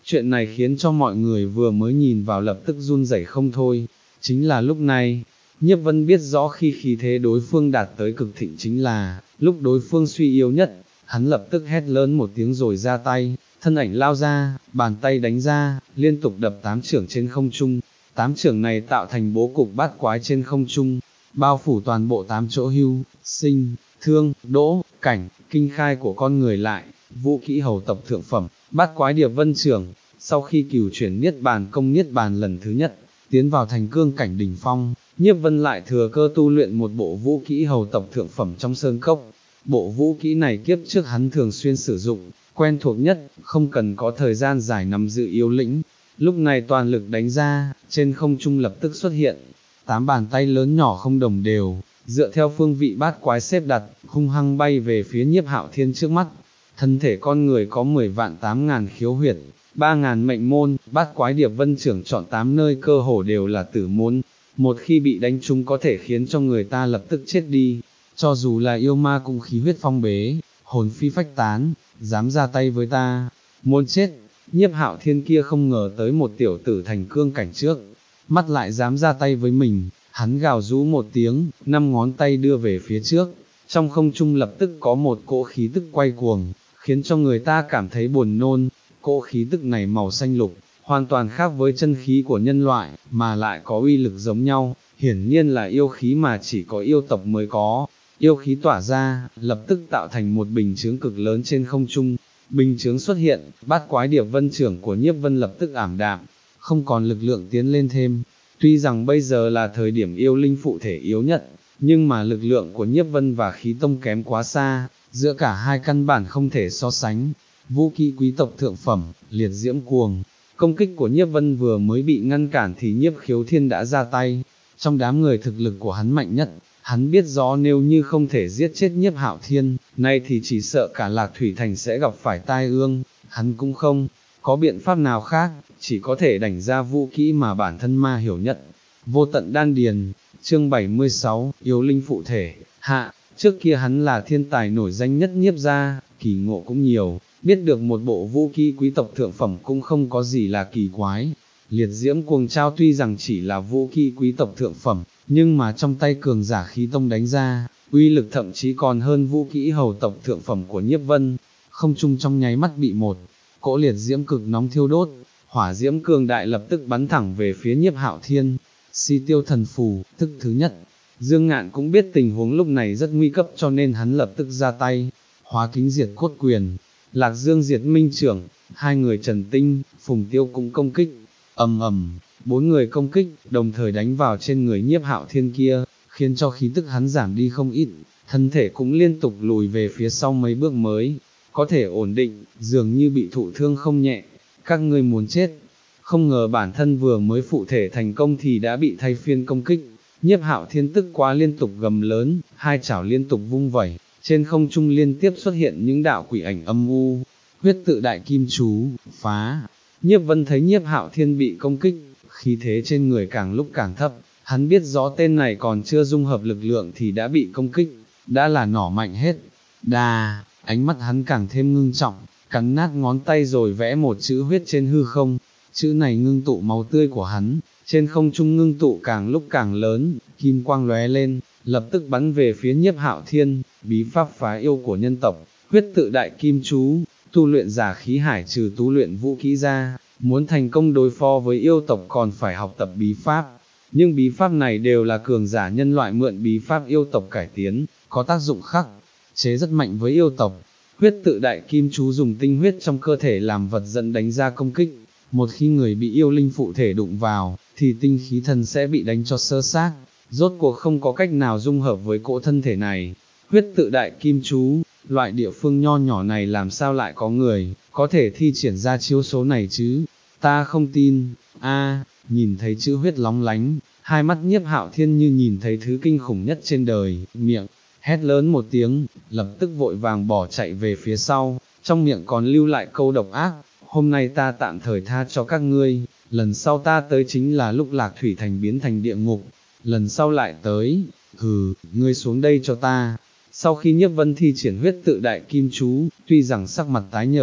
Speaker 1: chuyện này khiến cho mọi người vừa mới nhìn vào lập tức run rẩy không thôi. Chính là lúc này, Nhiếp Vân biết rõ khi khí thế đối phương đạt tới cực thịnh chính là lúc đối phương suy yếu nhất, hắn lập tức hét lớn một tiếng rồi ra tay, thân ảnh lao ra, bàn tay đánh ra, liên tục đập tám chưởng trên không trung, tám chưởng này tạo thành bố cục bát quái trên không trung, bao phủ toàn bộ tám chỗ hưu, sinh, thương, đỗ, cảnh, kinh khai của con người lại, vũ kỹ hầu tập thượng phẩm, bát quái điệp vân chưởng. Sau khi cửu chuyển niết bàn công niết bàn lần thứ nhất, tiến vào thành cương cảnh đỉnh phong, Nhiếp Vân lại thừa cơ tu luyện một bộ vũ kỹ hầu tập thượng phẩm trong sơn cốc. Bộ vũ kỹ này kiếp trước hắn thường xuyên sử dụng, quen thuộc nhất, không cần có thời gian dài nắm giữ yếu lĩnh. Lúc này toàn lực đánh ra, trên không trung lập tức xuất hiện, tám bàn tay lớn nhỏ không đồng đều, dựa theo phương vị bát quái xếp đặt, hung hăng bay về phía Nhiếp Hạo Thiên trước mắt. Thân thể con người có mười vạn tám ngàn khiếu huyệt, ba ngàn mệnh môn, bát quái điệp vân trưởng chọn tám nơi cơ hồ đều là tử môn, một khi bị đánh trúng có thể khiến cho người ta lập tức chết đi, cho dù là yêu ma cũng khí huyết phong bế, hồn phi phách tán, dám ra tay với ta, muốn chết. Nhiếp Hạo Thiên kia không ngờ tới một tiểu tử thành cương cảnh trước, mắt lại dám ra tay với mình, hắn gào rú một tiếng, năm ngón tay đưa về phía trước, trong không trung lập tức có một cỗ khí tức quay cuồng, khiến cho người ta cảm thấy buồn nôn. Cỗ khí tức này màu xanh lục, hoàn toàn khác với chân khí của nhân loại, mà lại có uy lực giống nhau, hiển nhiên là yêu khí mà chỉ có yêu tộc mới có. Yêu khí tỏa ra, lập tức tạo thành một bình chướng cực lớn trên không trung. Bình chướng xuất hiện, bát quái điệp vân trưởng của Nhiếp Vân lập tức ảm đạm, không còn lực lượng tiến lên thêm. Tuy rằng bây giờ là thời điểm yêu linh phụ thể yếu nhất, nhưng mà lực lượng của Nhiếp Vân và khí tông kém quá xa, giữa cả hai căn bản không thể so sánh. Vũ kỹ quý tộc thượng phẩm, liệt diễm cuồng, công kích của Nhiếp Vân vừa mới bị ngăn cản thì Nhiếp Khiếu Thiên đã ra tay. Trong đám người thực lực của hắn mạnh nhất, hắn biết rõ nếu như không thể giết chết Nhiếp Hạo Thiên, nay thì chỉ sợ cả Lạc Thủy Thành sẽ gặp phải tai ương, hắn cũng không có biện pháp nào khác, chỉ có thể đảnh ra vũ kỹ mà bản thân ma hiểu nhất. Vô tận đan điền, chương bảy mươi sáu, yêu linh phụ thể, hạ, trước kia hắn là thiên tài nổi danh nhất Nhiếp gia, kỳ ngộ cũng nhiều, biết được một bộ vũ kỹ quý tộc thượng phẩm cũng không có gì là kỳ quái. Liệt diễm cuồng trao tuy rằng chỉ là vũ kỹ quý tộc thượng phẩm, nhưng mà trong tay cường giả khí tông đánh ra, uy lực thậm chí còn hơn vũ kỹ hầu tộc thượng phẩm của Nhiếp Vân. Không trung trong nháy mắt bị một cỗ liệt diễm cực nóng thiêu đốt, hỏa diễm cường đại lập tức bắn thẳng về phía Nhiếp Hạo Thiên. Si tiêu thần phù, thức thứ nhất. Dương Ngạn cũng biết tình huống lúc này rất nguy cấp cho nên hắn lập tức ra tay, hóa kính diệt cốt quyền, Lạc Dương diệt minh trưởng, hai người Trần Tinh, Phùng Tiêu cũng công kích, ầm ầm, bốn người công kích, đồng thời đánh vào trên người Nhiếp Hạo Thiên kia, khiến cho khí tức hắn giảm đi không ít, thân thể cũng liên tục lùi về phía sau mấy bước mới, có thể ổn định, dường như bị thụ thương không nhẹ. Các ngươi muốn chết, không ngờ bản thân vừa mới phụ thể thành công thì đã bị thay phiên công kích. Nhiếp Hạo Thiên tức quá liên tục gầm lớn, hai chảo liên tục vung vẩy, trên không trung liên tiếp xuất hiện những đạo quỷ ảnh âm u, huyết tự đại kim chú, phá. Nhiếp Vân thấy Nhiếp Hạo Thiên bị công kích, khí thế trên người càng lúc càng thấp, hắn biết rõ tên này còn chưa dung hợp lực lượng thì đã bị công kích, đã là nỏ mạnh hết. Đà, ánh mắt hắn càng thêm ngưng trọng, cắn nát ngón tay rồi vẽ một chữ huyết trên hư không, chữ này ngưng tụ máu tươi của hắn, trên không trung ngưng tụ càng lúc càng lớn, kim quang lóe lên, lập tức bắn về phía Nhiếp Hạo Thiên. Bí pháp phá yêu của nhân tộc, huyết tự đại kim chú, tu luyện giả khí hải trừ tu luyện vũ kỹ ra, muốn thành công đối phó với yêu tộc còn phải học tập bí pháp, nhưng bí pháp này đều là cường giả nhân loại mượn bí pháp yêu tộc cải tiến, có tác dụng khắc chế rất mạnh với yêu tộc. Huyết tự đại kim chú dùng tinh huyết trong cơ thể làm vật dẫn đánh ra công kích, một khi người bị yêu linh phụ thể đụng vào, thì tinh khí thần sẽ bị đánh cho sơ xác, rốt cuộc không có cách nào dung hợp với cỗ thân thể này. Huyết tự đại kim chú, loại địa phương nho nhỏ này làm sao lại có người có thể thi triển ra chiêu số này chứ? Ta không tin. A, nhìn thấy chữ huyết lóng lánh, hai mắt Nhiếp Hạo Thiên như nhìn thấy thứ kinh khủng nhất trên đời, miệng hét lớn một tiếng, lập tức vội vàng bỏ chạy về phía sau, trong miệng còn lưu lại câu độc ác, hôm nay ta tạm thời tha cho các ngươi, lần sau ta tới chính là lúc Lạc Thủy Thành biến thành địa ngục, lần sau lại tới, hừ, ngươi xuống đây cho ta. Sau khi Nhiếp Vân thi triển huyết tự đại kim chú, tuy rằng sắc mặt tái nhợt,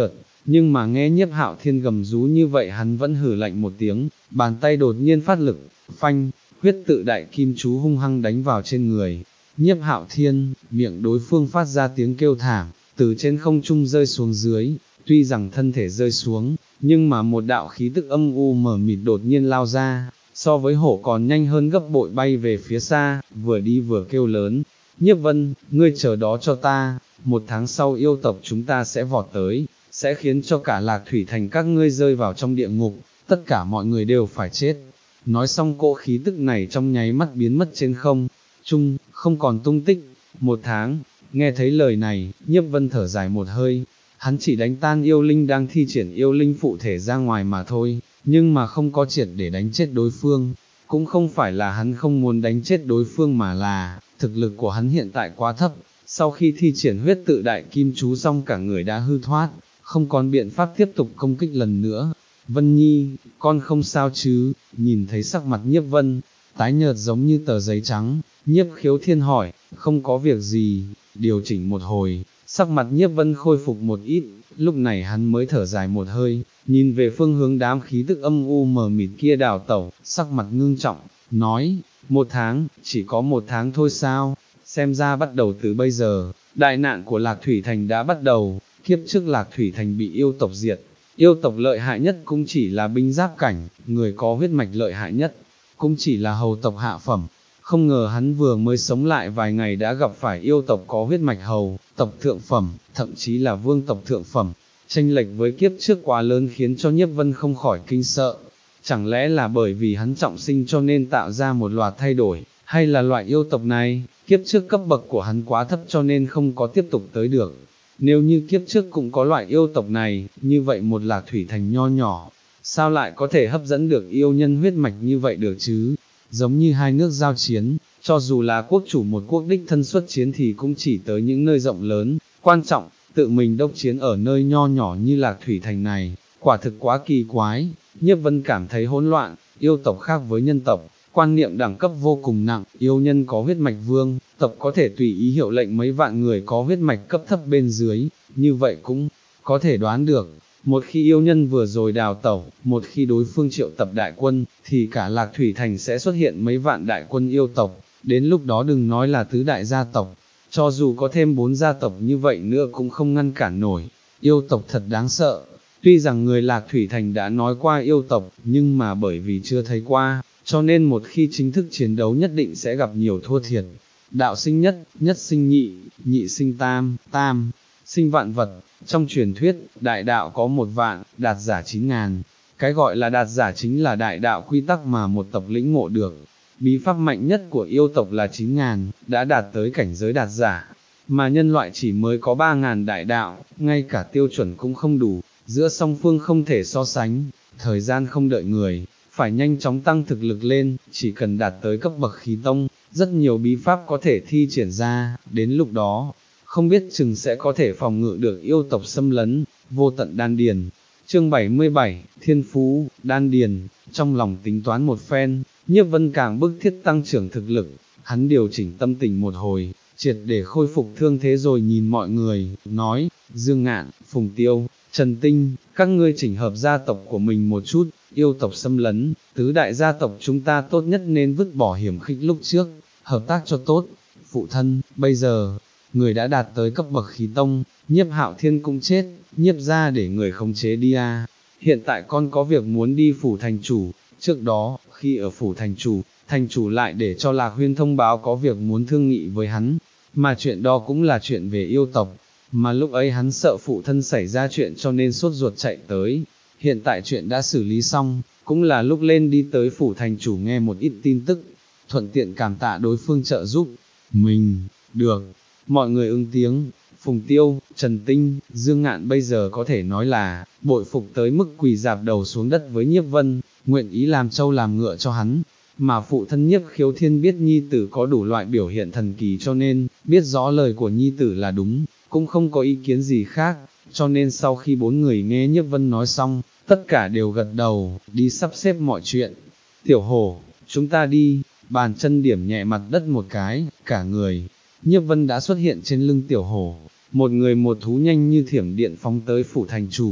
Speaker 1: nhưng mà nghe Nhiếp Hạo Thiên gầm rú như vậy hắn vẫn hừ lạnh một tiếng, bàn tay đột nhiên phát lực, phanh, huyết tự đại kim chú hung hăng đánh vào trên người. Nhiếp Hạo Thiên, miệng đối phương phát ra tiếng kêu thảm, từ trên không trung rơi xuống dưới, tuy rằng thân thể rơi xuống, nhưng mà một đạo khí tức âm u mờ mịt đột nhiên lao ra, so với hổ còn nhanh hơn gấp bội bay về phía xa, vừa đi vừa kêu lớn, Nhiếp Vân, ngươi chờ đó cho ta, một tháng sau yêu tộc chúng ta sẽ vọt tới, sẽ khiến cho cả Lạc Thủy Thành các ngươi rơi vào trong địa ngục, tất cả mọi người đều phải chết. Nói xong cỗ khí tức này trong nháy mắt biến mất trên không, chung, không còn tung tích, một tháng, nghe thấy lời này, Nhiếp Vân thở dài một hơi, hắn chỉ đánh tan yêu linh đang thi triển yêu linh phụ thể ra ngoài mà thôi, nhưng mà không có triệt để đánh chết đối phương, cũng không phải là hắn không muốn đánh chết đối phương mà là, thực lực của hắn hiện tại quá thấp, sau khi thi triển huyết tự đại kim chú xong cả người đã hư thoát, không còn biện pháp tiếp tục công kích lần nữa. Vân Nhi, con không sao chứ, nhìn thấy sắc mặt Nhiếp Vân, tái nhợt giống như tờ giấy trắng, Nhiếp Khiếu Thiên hỏi, không có việc gì, điều chỉnh một hồi, sắc mặt Nhiếp Vân khôi phục một ít, lúc này hắn mới thở dài một hơi, nhìn về phương hướng đám khí tức âm u mờ mịt kia đào tẩu, sắc mặt ngưng trọng, nói, một tháng, chỉ có một tháng thôi sao, xem ra bắt đầu từ bây giờ, đại nạn của Lạc Thủy Thành đã bắt đầu, kiếp trước Lạc Thủy Thành bị yêu tộc diệt, yêu tộc lợi hại nhất cũng chỉ là binh giáp cảnh, người có huyết mạch lợi hại nhất, cũng chỉ là hầu tộc hạ phẩm. Không ngờ hắn vừa mới sống lại vài ngày đã gặp phải yêu tộc có huyết mạch hầu, tộc thượng phẩm, thậm chí là vương tộc thượng phẩm. Chênh lệch với kiếp trước quá lớn khiến cho Nhiếp Vân không khỏi kinh sợ. Chẳng lẽ là bởi vì hắn trọng sinh cho nên tạo ra một loạt thay đổi, hay là loại yêu tộc này, kiếp trước cấp bậc của hắn quá thấp cho nên không có tiếp tục tới được. Nếu như kiếp trước cũng có loại yêu tộc này, như vậy một Lạc Thủy Thành nho nhỏ, sao lại có thể hấp dẫn được yêu nhân huyết mạch như vậy được chứ? Giống như hai nước giao chiến, cho dù là quốc chủ một quốc đích thân xuất chiến thì cũng chỉ tới những nơi rộng lớn, quan trọng, tự mình đốc chiến ở nơi nho nhỏ như Lạc Thủy Thành này, quả thực quá kỳ quái. Nhiếp Vân cảm thấy hỗn loạn, yêu tộc khác với nhân tộc, quan niệm đẳng cấp vô cùng nặng, yêu nhân có huyết mạch vương, tộc có thể tùy ý hiệu lệnh mấy vạn người có huyết mạch cấp thấp bên dưới, như vậy cũng có thể đoán được. Một khi yêu nhân vừa rồi đào tẩu, một khi đối phương triệu tập đại quân, thì cả Lạc Thủy Thành sẽ xuất hiện mấy vạn đại quân yêu tộc, đến lúc đó đừng nói là tứ đại gia tộc, cho dù có thêm bốn gia tộc như vậy nữa cũng không ngăn cản nổi, yêu tộc thật đáng sợ. Tuy rằng người Lạc Thủy Thành đã nói qua yêu tộc, nhưng mà bởi vì chưa thấy qua, cho nên một khi chính thức chiến đấu nhất định sẽ gặp nhiều thua thiệt. Đạo sinh nhất, nhất sinh nhị, nhị sinh tam, tam sinh vạn vật. Trong truyền thuyết, đại đạo có một vạn, đạt giả chín ngàn. Cái gọi là đạt giả chính là đại đạo quy tắc mà một tộc lĩnh ngộ được. Bí pháp mạnh nhất của yêu tộc là chín ngàn, đã đạt tới cảnh giới đạt giả. Mà nhân loại chỉ mới có ba ngàn đại đạo, ngay cả tiêu chuẩn cũng không đủ, giữa song phương không thể so sánh. Thời gian không đợi người, phải nhanh chóng tăng thực lực lên, chỉ cần đạt tới cấp bậc khí tông, rất nhiều bí pháp có thể thi triển ra, đến lúc đó, không biết chừng sẽ có thể phòng ngự được yêu tộc xâm lấn. Vô tận đan điền. Chương bảy mươi bảy, Thiên Phú, đan điền. Trong lòng tính toán một phen, Nhiếp Vân càng bức thiết tăng trưởng thực lực, hắn điều chỉnh tâm tình một hồi, triệt để khôi phục thương thế rồi nhìn mọi người, nói, Dương Ngạn, Phùng Tiêu, Trần Tinh, các ngươi chỉnh hợp gia tộc của mình một chút, yêu tộc xâm lấn, tứ đại gia tộc chúng ta tốt nhất nên vứt bỏ hiểm khích lúc trước, hợp tác cho tốt. Phụ thân, bây giờ, người đã đạt tới cấp bậc khí tông, Nhiếp Hạo Thiên cũng chết, Nhiếp ra để người khống chế đi à. Hiện tại con có việc muốn đi phủ thành chủ, trước đó, khi ở phủ thành chủ, thành chủ lại để cho Lạc Huyên thông báo có việc muốn thương nghị với hắn, mà chuyện đó cũng là chuyện về yêu tộc, mà lúc ấy hắn sợ phụ thân xảy ra chuyện cho nên sốt ruột chạy tới. Hiện tại chuyện đã xử lý xong, cũng là lúc lên đi tới phủ thành chủ nghe một ít tin tức, thuận tiện cảm tạ đối phương trợ giúp mình. Được, mọi người ứng tiếng. Phùng Tiêu, Trần Tinh, Dương Ngạn bây giờ có thể nói là bội phục tới mức quỳ dạp đầu xuống đất với Nhiếp Vân, nguyện ý làm trâu làm ngựa cho hắn. Mà phụ thân Nhiếp Khiếu Thiên biết nhi tử có đủ loại biểu hiện thần kỳ cho nên biết rõ lời của nhi tử là đúng, cũng không có ý kiến gì khác, cho nên sau khi bốn người nghe Nhiếp Vân nói xong, tất cả đều gật đầu, đi sắp xếp mọi chuyện. Tiểu Hổ, chúng ta đi. Bàn chân điểm nhẹ mặt đất một cái, cả người, Nhiếp Vân đã xuất hiện trên lưng Tiểu Hổ, một người một thú nhanh như thiểm điện phóng tới phủ thành chủ.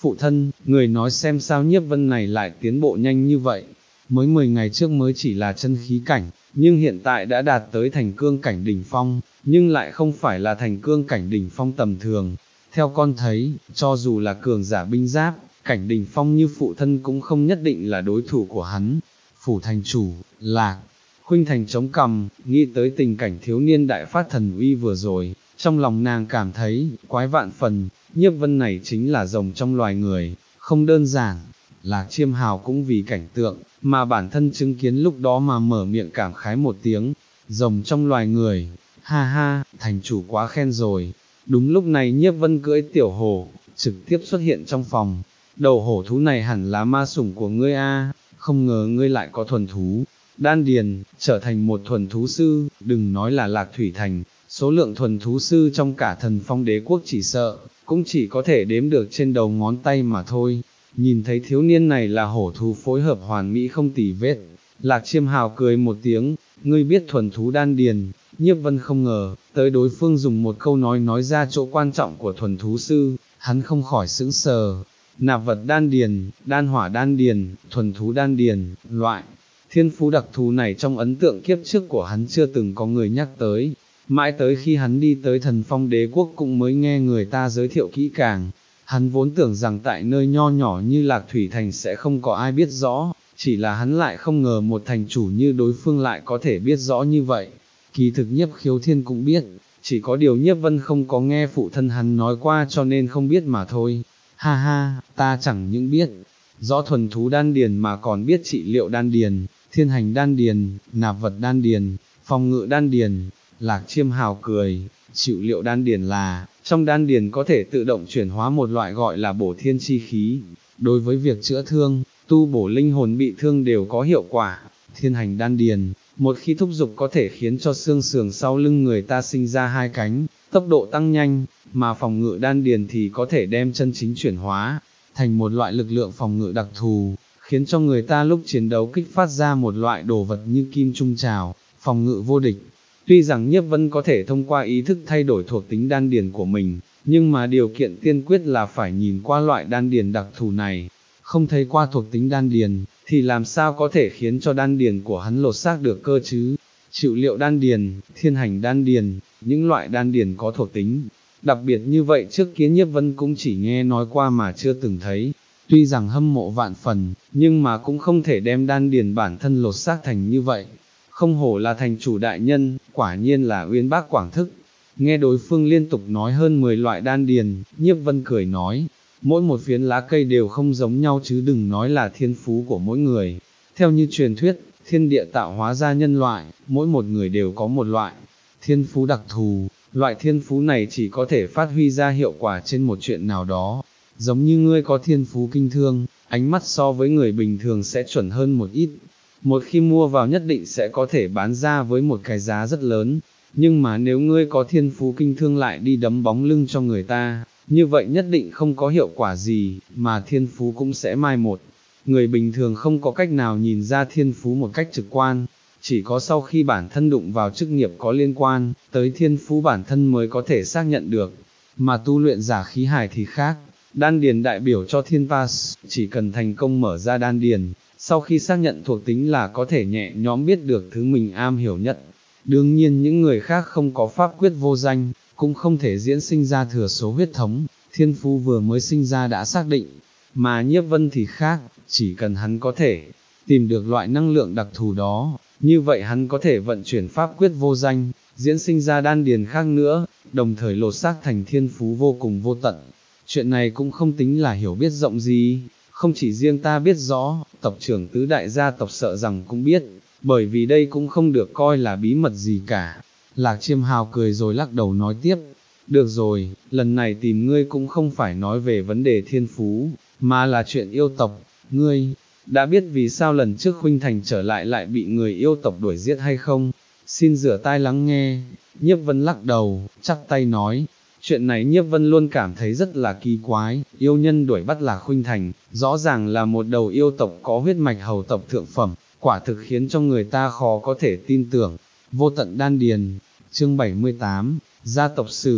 Speaker 1: phụ thân, người nói xem sao Nhiếp Vân này lại tiến bộ nhanh như vậy, mới mười ngày trước mới chỉ là chân khí cảnh, nhưng hiện tại đã đạt tới thành cương cảnh đỉnh phong, nhưng lại không phải là thành cương cảnh đỉnh phong tầm thường. Theo con thấy, cho dù là cường giả binh giáp, cảnh đỉnh phong như phụ thân cũng không nhất định là đối thủ của hắn. Phủ thành chủ, Lạc, Khuynh Thành chống cằm, nghĩ tới tình cảnh thiếu niên đại phát thần uy vừa rồi, trong lòng nàng cảm thấy, quái vạn phần, Nhiếp Vân này chính là rồng trong loài người, không đơn giản. Lạc Chiêm Hào cũng vì cảnh tượng, mà bản thân chứng kiến lúc đó mà mở miệng cảm khái một tiếng, rồng trong loài người, ha ha, thành chủ quá khen rồi. Đúng lúc này Nhiếp Vân cưỡi tiểu hổ, trực tiếp xuất hiện trong phòng, đầu hổ thú này hẳn là ma sủng của ngươi a, không ngờ ngươi lại có thuần thú, đan điền, trở thành một thuần thú sư, đừng nói là Lạc Thủy Thành, số lượng thuần thú sư trong cả Thần Phong Đế quốc chỉ sợ, cũng chỉ có thể đếm được trên đầu ngón tay mà thôi. Nhìn thấy thiếu niên này là hổ thú phối hợp hoàn mỹ không tì vết, Lạc Chiêm Hào cười một tiếng, ngươi biết thuần thú đan điền. Nhiếp Vân không ngờ, tới đối phương dùng một câu nói nói ra chỗ quan trọng của thuần thú sư, hắn không khỏi sững sờ. Nạp vật đan điền, đan hỏa đan điền, thuần thú đan điền, loại thiên phú đặc thù này trong ấn tượng kiếp trước của hắn chưa từng có người nhắc tới, mãi tới khi hắn đi tới Thần Phong Đế quốc cũng mới nghe người ta giới thiệu kỹ càng. Hắn vốn tưởng rằng tại nơi nho nhỏ như Lạc Thủy Thành sẽ không có ai biết rõ, chỉ là hắn lại không ngờ một thành chủ như đối phương lại có thể biết rõ như vậy. Kỳ thực Nhiếp Khiếu Thiên cũng biết, chỉ có điều Nhiếp Vân không có nghe phụ thân hắn nói qua cho nên không biết mà thôi. Ha ha, ta chẳng những biết rõ thuần thú đan điền mà còn biết trị liệu đan điền, thiên hành đan điền, nạp vật đan điền, phòng ngự đan điền. Lạc Chiêm Hào cười, trị liệu đan điền là, trong đan điền có thể tự động chuyển hóa một loại gọi là bổ thiên chi khí, đối với việc chữa thương, tu bổ linh hồn bị thương đều có hiệu quả. Thiên hành đan điền, một khi thúc dục có thể khiến cho xương sườn sau lưng người ta sinh ra hai cánh, tốc độ tăng nhanh, mà phòng ngự đan điền thì có thể đem chân chính chuyển hóa, thành một loại lực lượng phòng ngự đặc thù, khiến cho người ta lúc chiến đấu kích phát ra một loại đồ vật như kim trung trào, phòng ngự vô địch. Tuy rằng Nhiếp Vân có thể thông qua ý thức thay đổi thuộc tính đan điền của mình, nhưng mà điều kiện tiên quyết là phải nhìn qua loại đan điền đặc thù này, không thấy qua thuộc tính đan điền, thì làm sao có thể khiến cho đan điền của hắn lột xác được cơ chứ. Chịu liệu đan điền, thiên hành đan điền, những loại đan điền có thuộc tính đặc biệt như vậy trước kia Nhiếp Vân cũng chỉ nghe nói qua mà chưa từng thấy. Tuy rằng hâm mộ vạn phần, nhưng mà cũng không thể đem đan điền bản thân lột xác thành như vậy. Không hổ là thành chủ đại nhân, quả nhiên là uyên bác quảng thức. Nghe đối phương liên tục nói hơn mười loại đan điền, Nhiếp Vân cười nói, mỗi một phiến lá cây đều không giống nhau chứ đừng nói là thiên phú của mỗi người. Theo như truyền thuyết, thiên địa tạo hóa ra nhân loại, mỗi một người đều có một loại thiên phú đặc thù, loại thiên phú này chỉ có thể phát huy ra hiệu quả trên một chuyện nào đó. Giống như ngươi có thiên phú kinh thương, ánh mắt so với người bình thường sẽ chuẩn hơn một ít. Một khi mua vào nhất định sẽ có thể bán ra với một cái giá rất lớn, nhưng mà nếu ngươi có thiên phú kinh thương lại đi đấm bóng lưng cho người ta, như vậy nhất định không có hiệu quả gì, mà thiên phú cũng sẽ mai một. Người bình thường không có cách nào nhìn ra thiên phú một cách trực quan, chỉ có sau khi bản thân đụng vào chức nghiệp có liên quan, tới thiên phú bản thân mới có thể xác nhận được, mà tu luyện giả khí hải thì khác. Đan điền đại biểu cho thiên pass, chỉ cần thành công mở ra đan điền, sau khi xác nhận thuộc tính là có thể nhẹ nhõm biết được thứ mình am hiểu nhất. Đương nhiên những người khác không có pháp quyết vô danh, cũng không thể diễn sinh ra thừa số huyết thống, thiên phú vừa mới sinh ra đã xác định, mà Nhiếp Vân thì khác, chỉ cần hắn có thể tìm được loại năng lượng đặc thù đó, như vậy hắn có thể vận chuyển pháp quyết vô danh, diễn sinh ra đan điền khác nữa, đồng thời lột xác thành thiên phú vô cùng vô tận. Chuyện này cũng không tính là hiểu biết rộng gì, không chỉ riêng ta biết rõ, tộc trưởng tứ đại gia tộc sợ rằng cũng biết, bởi vì đây cũng không được coi là bí mật gì cả. Lạc Chiêm Hào cười rồi lắc đầu nói tiếp, được rồi, lần này tìm ngươi cũng không phải nói về vấn đề thiên phú, mà là chuyện yêu tộc. Ngươi đã biết vì sao lần trước Khuynh Thành trở lại lại bị người yêu tộc đuổi giết hay không? Xin rửa tai lắng nghe. Nhiếp Vân lắc đầu, chắp tay nói, chuyện này Nhiếp Vân luôn cảm thấy rất là kỳ quái, yêu nhân đuổi bắt là Khuynh Thành, rõ ràng là một đầu yêu tộc có huyết mạch hầu tộc thượng phẩm, quả thực khiến cho người ta khó có thể tin tưởng. Vô tận đan điền, chương bảy mươi tám, gia tộc sử,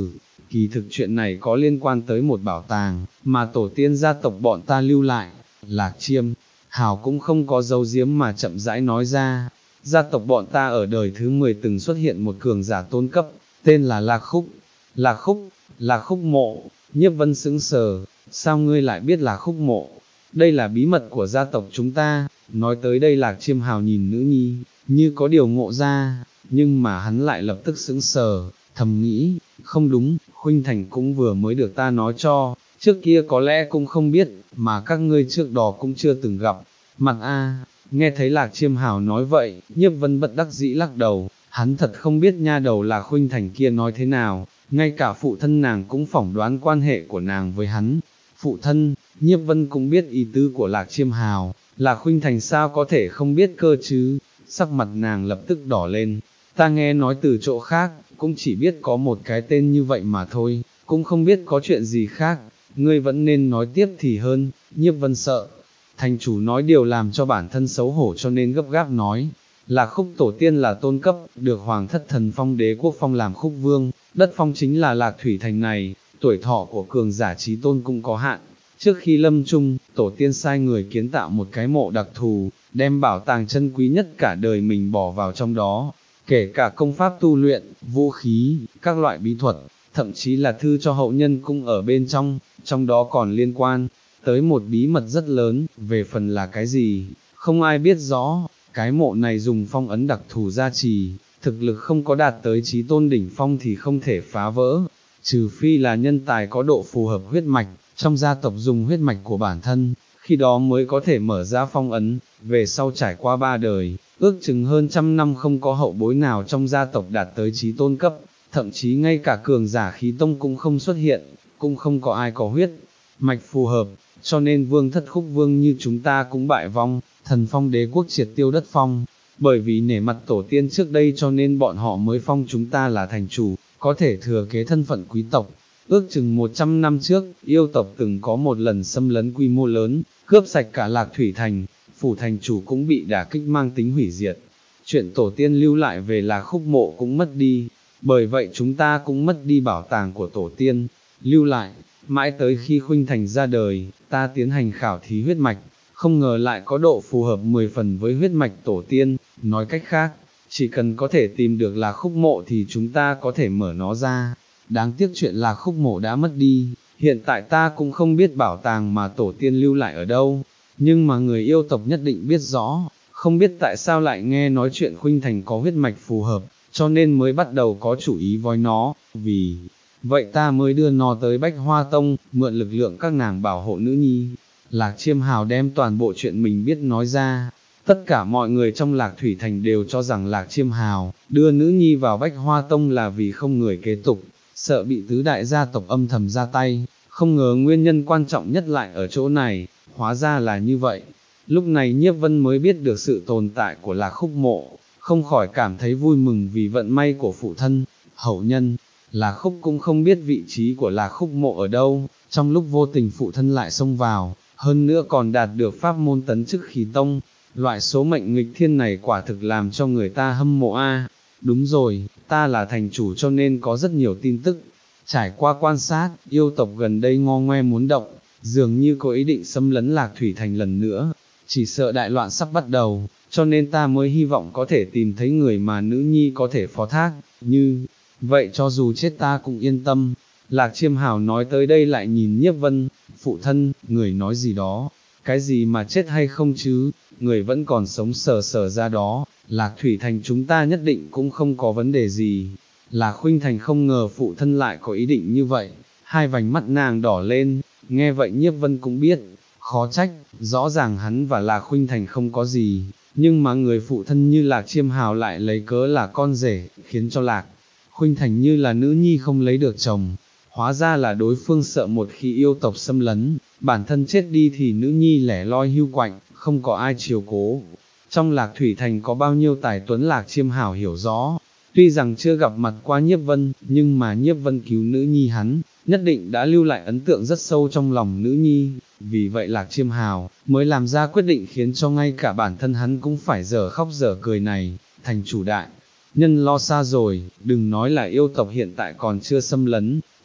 Speaker 1: kỳ thực chuyện này có liên quan tới một bảo tàng, mà tổ tiên gia tộc bọn ta lưu lại. Lạc Chiêm Hào cũng không có giấu giếm mà chậm rãi nói ra, gia tộc bọn ta ở đời thứ mười từng xuất hiện một cường giả tôn cấp, tên là Lạc Khúc. Lạc Khúc, Lạc Khúc Mộ. Nhiếp Vân sững sờ, sao ngươi lại biết Lạc Khúc Mộ? Đây là bí mật của gia tộc chúng ta. Nói tới đây Lạc Chiêm Hào nhìn nữ nhi, như có điều ngộ ra, nhưng mà hắn lại lập tức sững sờ, thầm nghĩ, không đúng, Khuynh Thành cũng vừa mới được ta nói cho, trước kia có lẽ cũng không biết, mà các ngươi trước đó cũng chưa từng gặp. Mặt a, nghe thấy Lạc Chiêm Hào nói vậy, Nhiếp Vân bất đắc dĩ lắc đầu, hắn thật không biết nha đầu là Khuynh Thành kia nói thế nào, ngay cả phụ thân nàng cũng phỏng đoán quan hệ của nàng với hắn. Phụ thân, Nhiếp Vân cũng biết ý tứ của Lạc Chiêm Hào, là Khuynh Thành sao có thể không biết cơ chứ, sắc mặt nàng lập tức đỏ lên, ta nghe nói từ chỗ khác, cũng chỉ biết có một cái tên như vậy mà thôi, cũng không biết có chuyện gì khác, ngươi vẫn nên nói tiếp thì hơn. Nhiếp Vân sợ, thành chủ nói điều làm cho bản thân xấu hổ cho nên gấp gáp nói, Lạc Khúc tổ tiên là tôn cấp, được Hoàng thất thần phong đế quốc phong làm khúc vương, đất phong chính là Lạc Thủy thành này, tuổi thọ của cường giả trí tôn cũng có hạn. Trước khi lâm chung, tổ tiên sai người kiến tạo một cái mộ đặc thù, đem bảo tàng chân quý nhất cả đời mình bỏ vào trong đó, kể cả công pháp tu luyện, vũ khí, các loại bí thuật, thậm chí là thư cho hậu nhân cũng ở bên trong, trong đó còn liên quan tới một bí mật rất lớn, về phần là cái gì, không ai biết rõ. Cái mộ này dùng phong ấn đặc thù gia trì, thực lực không có đạt tới chí tôn đỉnh phong thì không thể phá vỡ, trừ phi là nhân tài có độ phù hợp huyết mạch, trong gia tộc dùng huyết mạch của bản thân, khi đó mới có thể mở ra phong ấn. Về sau trải qua ba đời, ước chừng hơn trăm năm không có hậu bối nào trong gia tộc đạt tới chí tôn cấp, thậm chí ngay cả cường giả khí tông cũng không xuất hiện, cũng không có ai có huyết mạch phù hợp, cho nên vương thất khúc vương như chúng ta cũng bại vong, thần phong đế quốc triệt tiêu đất phong, bởi vì nể mặt tổ tiên trước đây cho nên bọn họ mới phong chúng ta là thành chủ, có thể thừa kế thân phận quý tộc. Ước chừng một trăm năm trước, yêu tộc từng có một lần xâm lấn quy mô lớn, cướp sạch cả Lạc Thủy thành, phủ thành chủ cũng bị đả kích mang tính hủy diệt. Chuyện tổ tiên lưu lại về Lạc Khúc Mộ cũng mất đi, bởi vậy chúng ta cũng mất đi bảo tàng của tổ tiên lưu lại. Mãi tới khi Khuynh Thành ra đời, ta tiến hành khảo thí huyết mạch, không ngờ lại có độ phù hợp mười phần với huyết mạch tổ tiên, nói cách khác, chỉ cần có thể tìm được Lạc Khúc Mộ thì chúng ta có thể mở nó ra. Đáng tiếc chuyện Lạc Khúc Mộ đã mất đi, hiện tại ta cũng không biết bảo tàng mà tổ tiên lưu lại ở đâu, nhưng mà người yêu tộc nhất định biết rõ, không biết tại sao lại nghe nói chuyện Khuynh Thành có huyết mạch phù hợp, cho nên mới bắt đầu có chủ ý voi nó, vì vậy ta mới đưa nó tới Bách Hoa Tông, mượn lực lượng các nàng bảo hộ nữ nhi. Lạc Chiêm Hào đem toàn bộ chuyện mình biết nói ra, tất cả mọi người trong Lạc Thủy Thành đều cho rằng Lạc Chiêm Hào đưa nữ nhi vào Bách Hoa Tông là vì không người kế tục, sợ bị tứ đại gia tộc âm thầm ra tay, không ngờ nguyên nhân quan trọng nhất lại ở chỗ này, hóa ra là như vậy. Lúc này Nhiếp Vân mới biết được sự tồn tại của Lạc Khúc Mộ, không khỏi cảm thấy vui mừng vì vận may của phụ thân, hậu nhân. Lạc Khúc cũng không biết vị trí của Lạc Khúc Mộ ở đâu, trong lúc vô tình phụ thân lại xông vào, hơn nữa còn đạt được pháp môn tấn chức khí tông, loại số mệnh nghịch thiên này quả thực làm cho người ta hâm mộ a. Đúng rồi, ta là thành chủ cho nên có rất nhiều tin tức. Trải qua quan sát, yêu tộc gần đây ngo ngoe muốn động, dường như có ý định xâm lấn Lạc Thủy Thành lần nữa, chỉ sợ đại loạn sắp bắt đầu, cho nên ta mới hy vọng có thể tìm thấy người mà nữ nhi có thể phó thác, như vậy cho dù chết ta cũng yên tâm. Lạc Chiêm Hào nói tới đây lại nhìn Nhiếp Vân, phụ thân, người nói gì đó, cái gì mà chết hay không chứ, người vẫn còn sống sờ sờ ra đó, Lạc Thủy Thành chúng ta nhất định cũng không có vấn đề gì. Lạc Khuynh Thành không ngờ phụ thân lại có ý định như vậy, hai vành mắt nàng đỏ lên, nghe vậy Nhiếp Vân cũng biết, khó trách, rõ ràng hắn và Lạc Khuynh Thành không có gì, nhưng mà người phụ thân như Lạc Chiêm Hào lại lấy cớ là con rể, khiến cho Lạc Khuynh Thành như là nữ nhi không lấy được chồng. Hóa ra là đối phương sợ một khi yêu tộc xâm lấn, bản thân chết đi thì nữ nhi lẻ loi hưu quạnh, không có ai chiều cố. Trong Lạc Thủy Thành có bao nhiêu tài tuấn Lạc Chiêm Hào hiểu rõ, tuy rằng chưa gặp mặt qua Nhiếp Vân, nhưng mà Nhiếp Vân cứu nữ nhi hắn, nhất định đã lưu lại ấn tượng rất sâu trong lòng nữ nhi, vì vậy Lạc Chiêm Hào mới làm ra quyết định khiến cho ngay cả bản thân hắn cũng phải dở khóc dở cười này. Thành chủ đại nhân lo xa rồi, đừng nói là yêu tộc hiện tại còn chưa xâm lấn,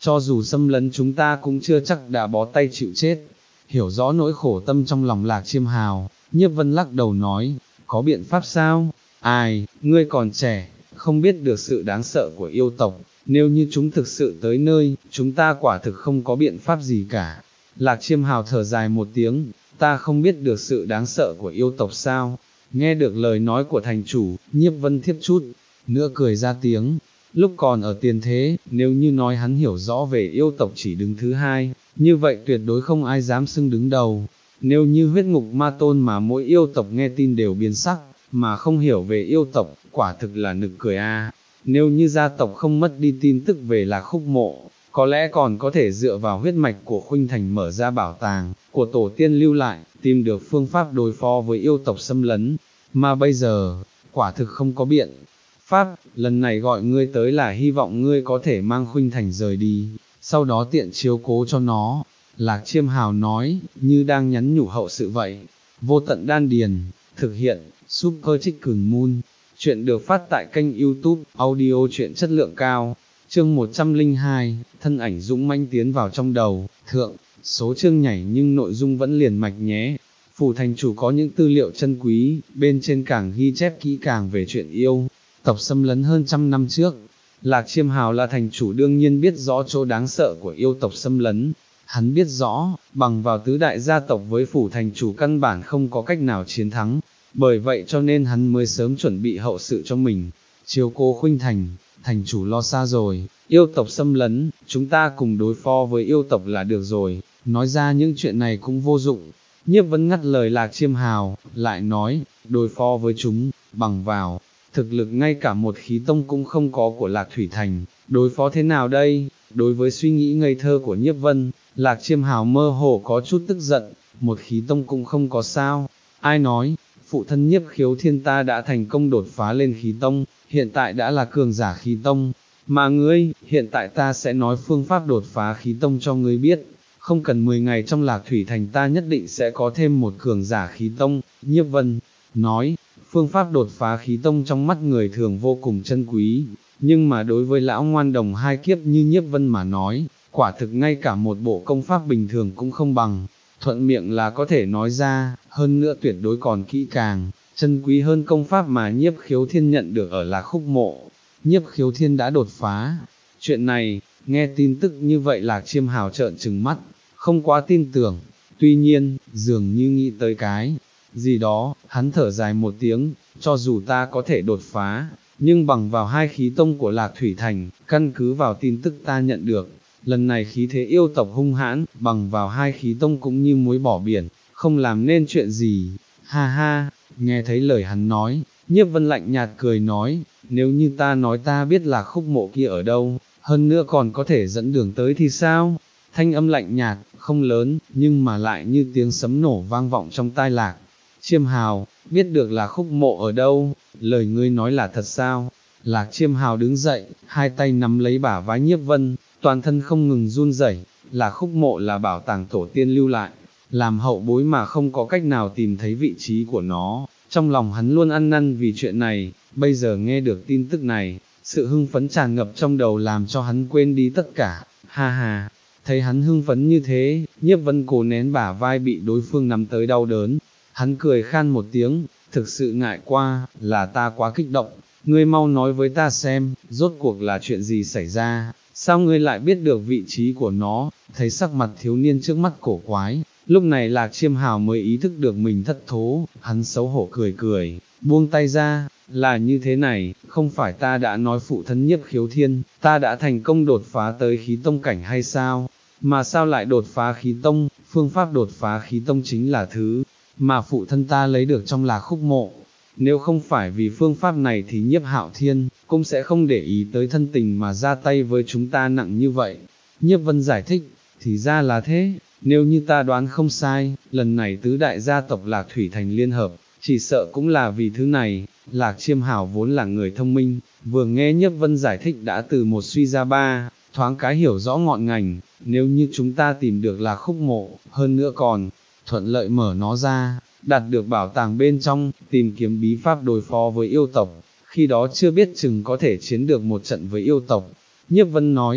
Speaker 1: cho dù xâm lấn chúng ta cũng chưa chắc đã bó tay chịu chết. Hiểu rõ nỗi khổ tâm trong lòng Lạc Chiêm Hào, Nhiếp Vân lắc đầu nói, có biện pháp sao? Ai, ngươi còn trẻ, không biết được sự đáng sợ của yêu tộc, nếu như chúng thực sự tới nơi, chúng ta quả thực không có biện pháp gì cả. Lạc Chiêm Hào thở dài một tiếng, ta không biết được sự đáng sợ của yêu tộc sao? Nghe được lời nói của thành chủ, Nhiếp Vân thiếp chút nữa cười ra tiếng. Lúc còn ở tiền thế, nếu như nói hắn hiểu rõ về yêu tộc chỉ đứng thứ hai, như vậy tuyệt đối không ai dám xưng đứng đầu. Nếu như huyết ngục ma tôn mà mỗi yêu tộc nghe tin đều biến sắc, mà không hiểu về yêu tộc, quả thực là nực cười a. Nếu như gia tộc không mất đi tin tức về Lạc Khúc Mộ, có lẽ còn có thể dựa vào huyết mạch của Khuynh Thành mở ra bảo tàng của tổ tiên lưu lại, tìm được phương pháp đối phó với yêu tộc xâm lấn, mà bây giờ, quả thực không có biện pháp. Lần này gọi ngươi tới là hy vọng ngươi có thể mang Khuynh Thành rời đi, sau đó tiện chiếu cố cho nó. Lạc Chiêm Hào nói, như đang nhắn nhủ hậu sự vậy. Vô Tận Đan Điền, thực hiện, Super Chicken Moon. Chuyện được phát tại kênh YouTube, audio truyện chất lượng cao. Chương một trăm lẻ hai, thân ảnh dũng mãnh tiến vào trong đầu, thượng, số chương nhảy nhưng nội dung vẫn liền mạch nhé. Phủ thành chủ có những tư liệu chân quý, bên trên càng ghi chép kỹ càng về chuyện yêu tộc xâm lấn hơn trăm năm trước. Lạc Chiêm Hào là thành chủ đương nhiên biết rõ chỗ đáng sợ của yêu tộc xâm lấn. Hắn biết rõ, bằng vào tứ đại gia tộc với phủ thành chủ căn bản không có cách nào chiến thắng, bởi vậy cho nên hắn mới sớm chuẩn bị hậu sự cho mình. Chiếu cố Khuynh Thành, thành chủ lo xa rồi, yêu tộc xâm lấn, chúng ta cùng đối phó với yêu tộc là được rồi, nói ra những chuyện này cũng vô dụng. Nhiếp Vân ngắt lời Lạc Chiêm Hào, lại nói, đối phó với chúng, bằng vào thực lực ngay cả một khí tông cũng không có của Lạc Thủy Thành, đối phó thế nào đây? Đối với suy nghĩ ngây thơ của Nhiếp Vân, Lạc Chiêm Hào mơ hồ có chút tức giận, một khí tông cũng không có sao. Ai nói, phụ thân Nhiếp Khiếu Thiên ta đã thành công đột phá lên khí tông, hiện tại đã là cường giả khí tông, mà ngươi, hiện tại ta sẽ nói phương pháp đột phá khí tông cho ngươi biết, không cần mười ngày trong Lạc Thủy Thành ta nhất định sẽ có thêm một cường giả khí tông. Nhiếp Vân nói, phương pháp đột phá khí tông trong mắt người thường vô cùng chân quý, nhưng mà đối với lão ngoan đồng hai kiếp như Nhiếp Vân mà nói, quả thực ngay cả một bộ công pháp bình thường cũng không bằng, thuận miệng là có thể nói ra, hơn nữa tuyệt đối còn kỹ càng, chân quý hơn công pháp mà Nhiếp Khiếu Thiên nhận được ở Lạc Khúc Mộ. Nhiếp Khiếu Thiên đã đột phá. Chuyện này, nghe tin tức như vậy Lạc Chiêm Hào trợn trừng mắt, không quá tin tưởng, tuy nhiên, dường như nghĩ tới cái gì đó, hắn thở dài một tiếng, cho dù ta có thể đột phá, nhưng bằng vào hai khí tông của Lạc Thủy Thành, căn cứ vào tin tức ta nhận được, lần này khí thế yêu tộc hung hãn, bằng vào hai khí tông cũng như muối bỏ biển, không làm nên chuyện gì. Ha ha, nghe thấy lời hắn nói, Nhiếp Vân lạnh nhạt cười nói, nếu như ta nói ta biết Lạc Khúc Mộ kia ở đâu, hơn nữa còn có thể dẫn đường tới thì sao? Thanh âm lạnh nhạt, không lớn, nhưng mà lại như tiếng sấm nổ vang vọng trong tai Lạc Chiêm Hào. Biết được Lạc Khúc Mộ ở đâu, lời ngươi nói là thật sao? Lạc Chiêm Hào đứng dậy, hai tay nắm lấy bả vai Nhiếp Vân, toàn thân không ngừng run rẩy. Lạc Khúc Mộ là bảo tàng tổ tiên lưu lại, làm hậu bối mà không có cách nào tìm thấy vị trí của nó, trong lòng hắn luôn ăn năn vì chuyện này. Bây giờ nghe được tin tức này, sự hưng phấn tràn ngập trong đầu làm cho hắn quên đi tất cả. Ha ha, thấy hắn hưng phấn như thế, Nhiếp Vân cố nén bả vai bị đối phương nắm tới đau đớn, hắn cười khan một tiếng, thực sự ngại qua, là ta quá kích động, ngươi mau nói với ta xem, rốt cuộc là chuyện gì xảy ra, sao ngươi lại biết được vị trí của nó? Thấy sắc mặt thiếu niên trước mắt cổ quái, lúc này Lạc Chiêm Hào mới ý thức được mình thất thố, hắn xấu hổ cười cười, buông tay ra, là như thế này, không phải ta đã nói phụ thân Nhiếp Khiếu Thiên, ta đã thành công đột phá tới khí tông cảnh hay sao? Mà sao lại đột phá khí tông? Phương pháp đột phá khí tông chính là thứ mà phụ thân ta lấy được trong Lạc Khúc Mộ. Nếu không phải vì phương pháp này thì Nhiếp Hạo Thiên cũng sẽ không để ý tới thân tình mà ra tay với chúng ta nặng như vậy. Nhiếp Vân giải thích, thì ra là thế, nếu như ta đoán không sai, lần này tứ đại gia tộc Lạc Thủy Thành liên hợp, chỉ sợ cũng là vì thứ này. Lạc Chiêm Hào vốn là người thông minh, vừa nghe Nhiếp Vân giải thích đã từ một suy ra ba, thoáng cái hiểu rõ ngọn ngành. Nếu như chúng ta tìm được Lạc Khúc Mộ, hơn nữa còn thuận lợi mở nó ra, đạt được bảo tàng bên trong, tìm kiếm bí pháp đối phó với yêu tộc, khi đó chưa biết chừng có thể chiến được một trận với yêu tộc. Nhiếp Vân nói,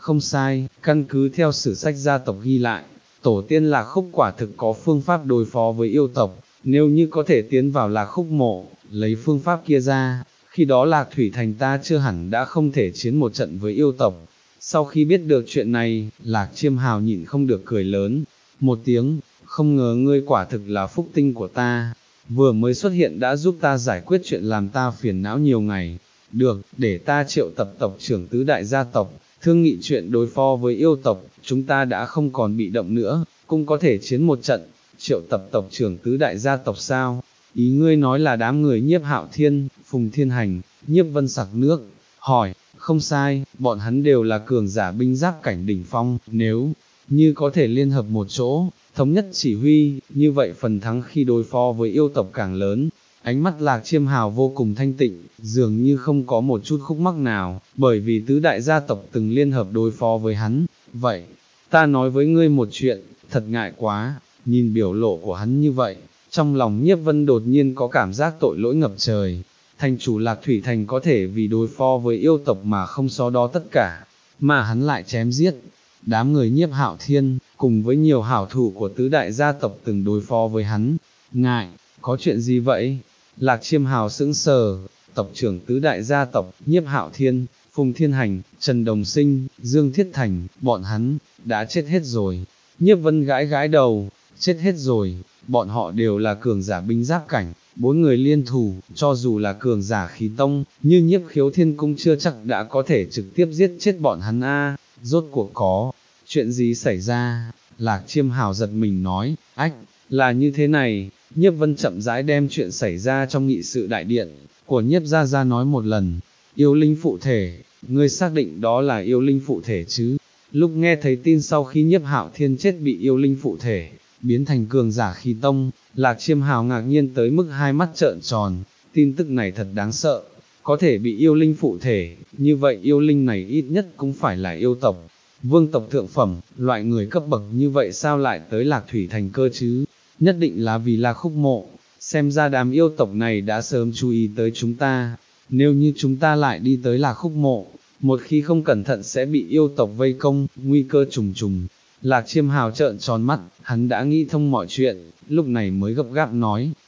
Speaker 1: không sai, căn cứ theo sử sách gia tộc ghi lại, tổ tiên Lạc Khúc quả thực có phương pháp đối phó với yêu tộc, nếu như có thể tiến vào Lạc Khúc mộ, lấy phương pháp kia ra, khi đó Lạc Thủy Thành ta chưa hẳn đã không thể chiến một trận với yêu tộc. Sau khi biết được chuyện này, Lạc Chiêm Hào nhịn không được cười lớn, một tiếng, không ngờ ngươi quả thực là phúc tinh của ta, vừa mới xuất hiện đã giúp ta giải quyết chuyện làm ta phiền não nhiều ngày. Được, để ta triệu tập tộc trưởng tứ đại gia tộc, thương nghị chuyện đối phó với yêu tộc, chúng ta đã không còn bị động nữa, cũng có thể chiến một trận. Triệu tập tộc trưởng tứ đại gia tộc sao? Ý ngươi nói là đám người Nhiếp Hạo Thiên, Phùng Thiên Hành, Nhiếp Vân Sặc Nước, hỏi, không sai, bọn hắn đều là cường giả binh giáp cảnh đỉnh phong, nếu như có thể liên hợp một chỗ, thống nhất chỉ huy, như vậy phần thắng khi đối phó với yêu tộc càng lớn. Ánh mắt Lạc Chiêm Hào vô cùng thanh tịnh, dường như không có một chút khúc mắc nào, bởi vì tứ đại gia tộc từng liên hợp đối phó với hắn. Vậy, ta nói với ngươi một chuyện, thật ngại quá, nhìn biểu lộ của hắn như vậy, trong lòng Nhiếp Vân đột nhiên có cảm giác tội lỗi ngập trời. Thành chủ Lạc Thủy Thành có thể vì đối phó với yêu tộc mà không so đo tất cả, mà hắn lại chém giết. Đám người Nhiếp Hạo Thiên, cùng với nhiều hảo thủ của tứ đại gia tộc từng đối phó với hắn. Ngại, có chuyện gì vậy? Lạc Chiêm Hào sững sờ, tộc trưởng tứ đại gia tộc, Nhiếp Hạo Thiên, Phùng Thiên Hành, Trần Đồng Sinh, Dương Thiết Thành, bọn hắn, đã chết hết rồi. Nhiếp Vân gãi gãi đầu, chết hết rồi, bọn họ đều là cường giả binh giáp cảnh, bốn người liên thủ, cho dù là cường giả khí tông, như Nhiếp Khiếu Thiên cũng chưa chắc đã có thể trực tiếp giết chết bọn hắn a. Rốt cuộc có, chuyện gì xảy ra? Lạc Chiêm Hào giật mình nói, ách, là như thế này. Nhiếp Vân chậm rãi đem chuyện xảy ra trong nghị sự đại điện của Nhiếp gia gia nói một lần. Yêu linh phụ thể, ngươi xác định đó là yêu linh phụ thể chứ? Lúc nghe thấy tin sau khi Nhiếp Hạo Thiên chết bị yêu linh phụ thể, biến thành cường giả khí tông, Lạc Chiêm Hào ngạc nhiên tới mức hai mắt trợn tròn, tin tức này thật đáng sợ, có thể bị yêu linh phụ thể, như vậy yêu linh này ít nhất cũng phải là yêu tộc, vương tộc thượng phẩm, loại người cấp bậc như vậy sao lại tới Lạc Thủy Thành cơ chứ? Nhất định là vì Lạc Khúc mộ, xem ra đám yêu tộc này đã sớm chú ý tới chúng ta, nếu như chúng ta lại đi tới Lạc Khúc mộ, một khi không cẩn thận sẽ bị yêu tộc vây công, nguy cơ trùng trùng. Lạc Chiêm Hào trợn tròn mắt, hắn đã nghĩ thông mọi chuyện, lúc này mới gấp gáp nói,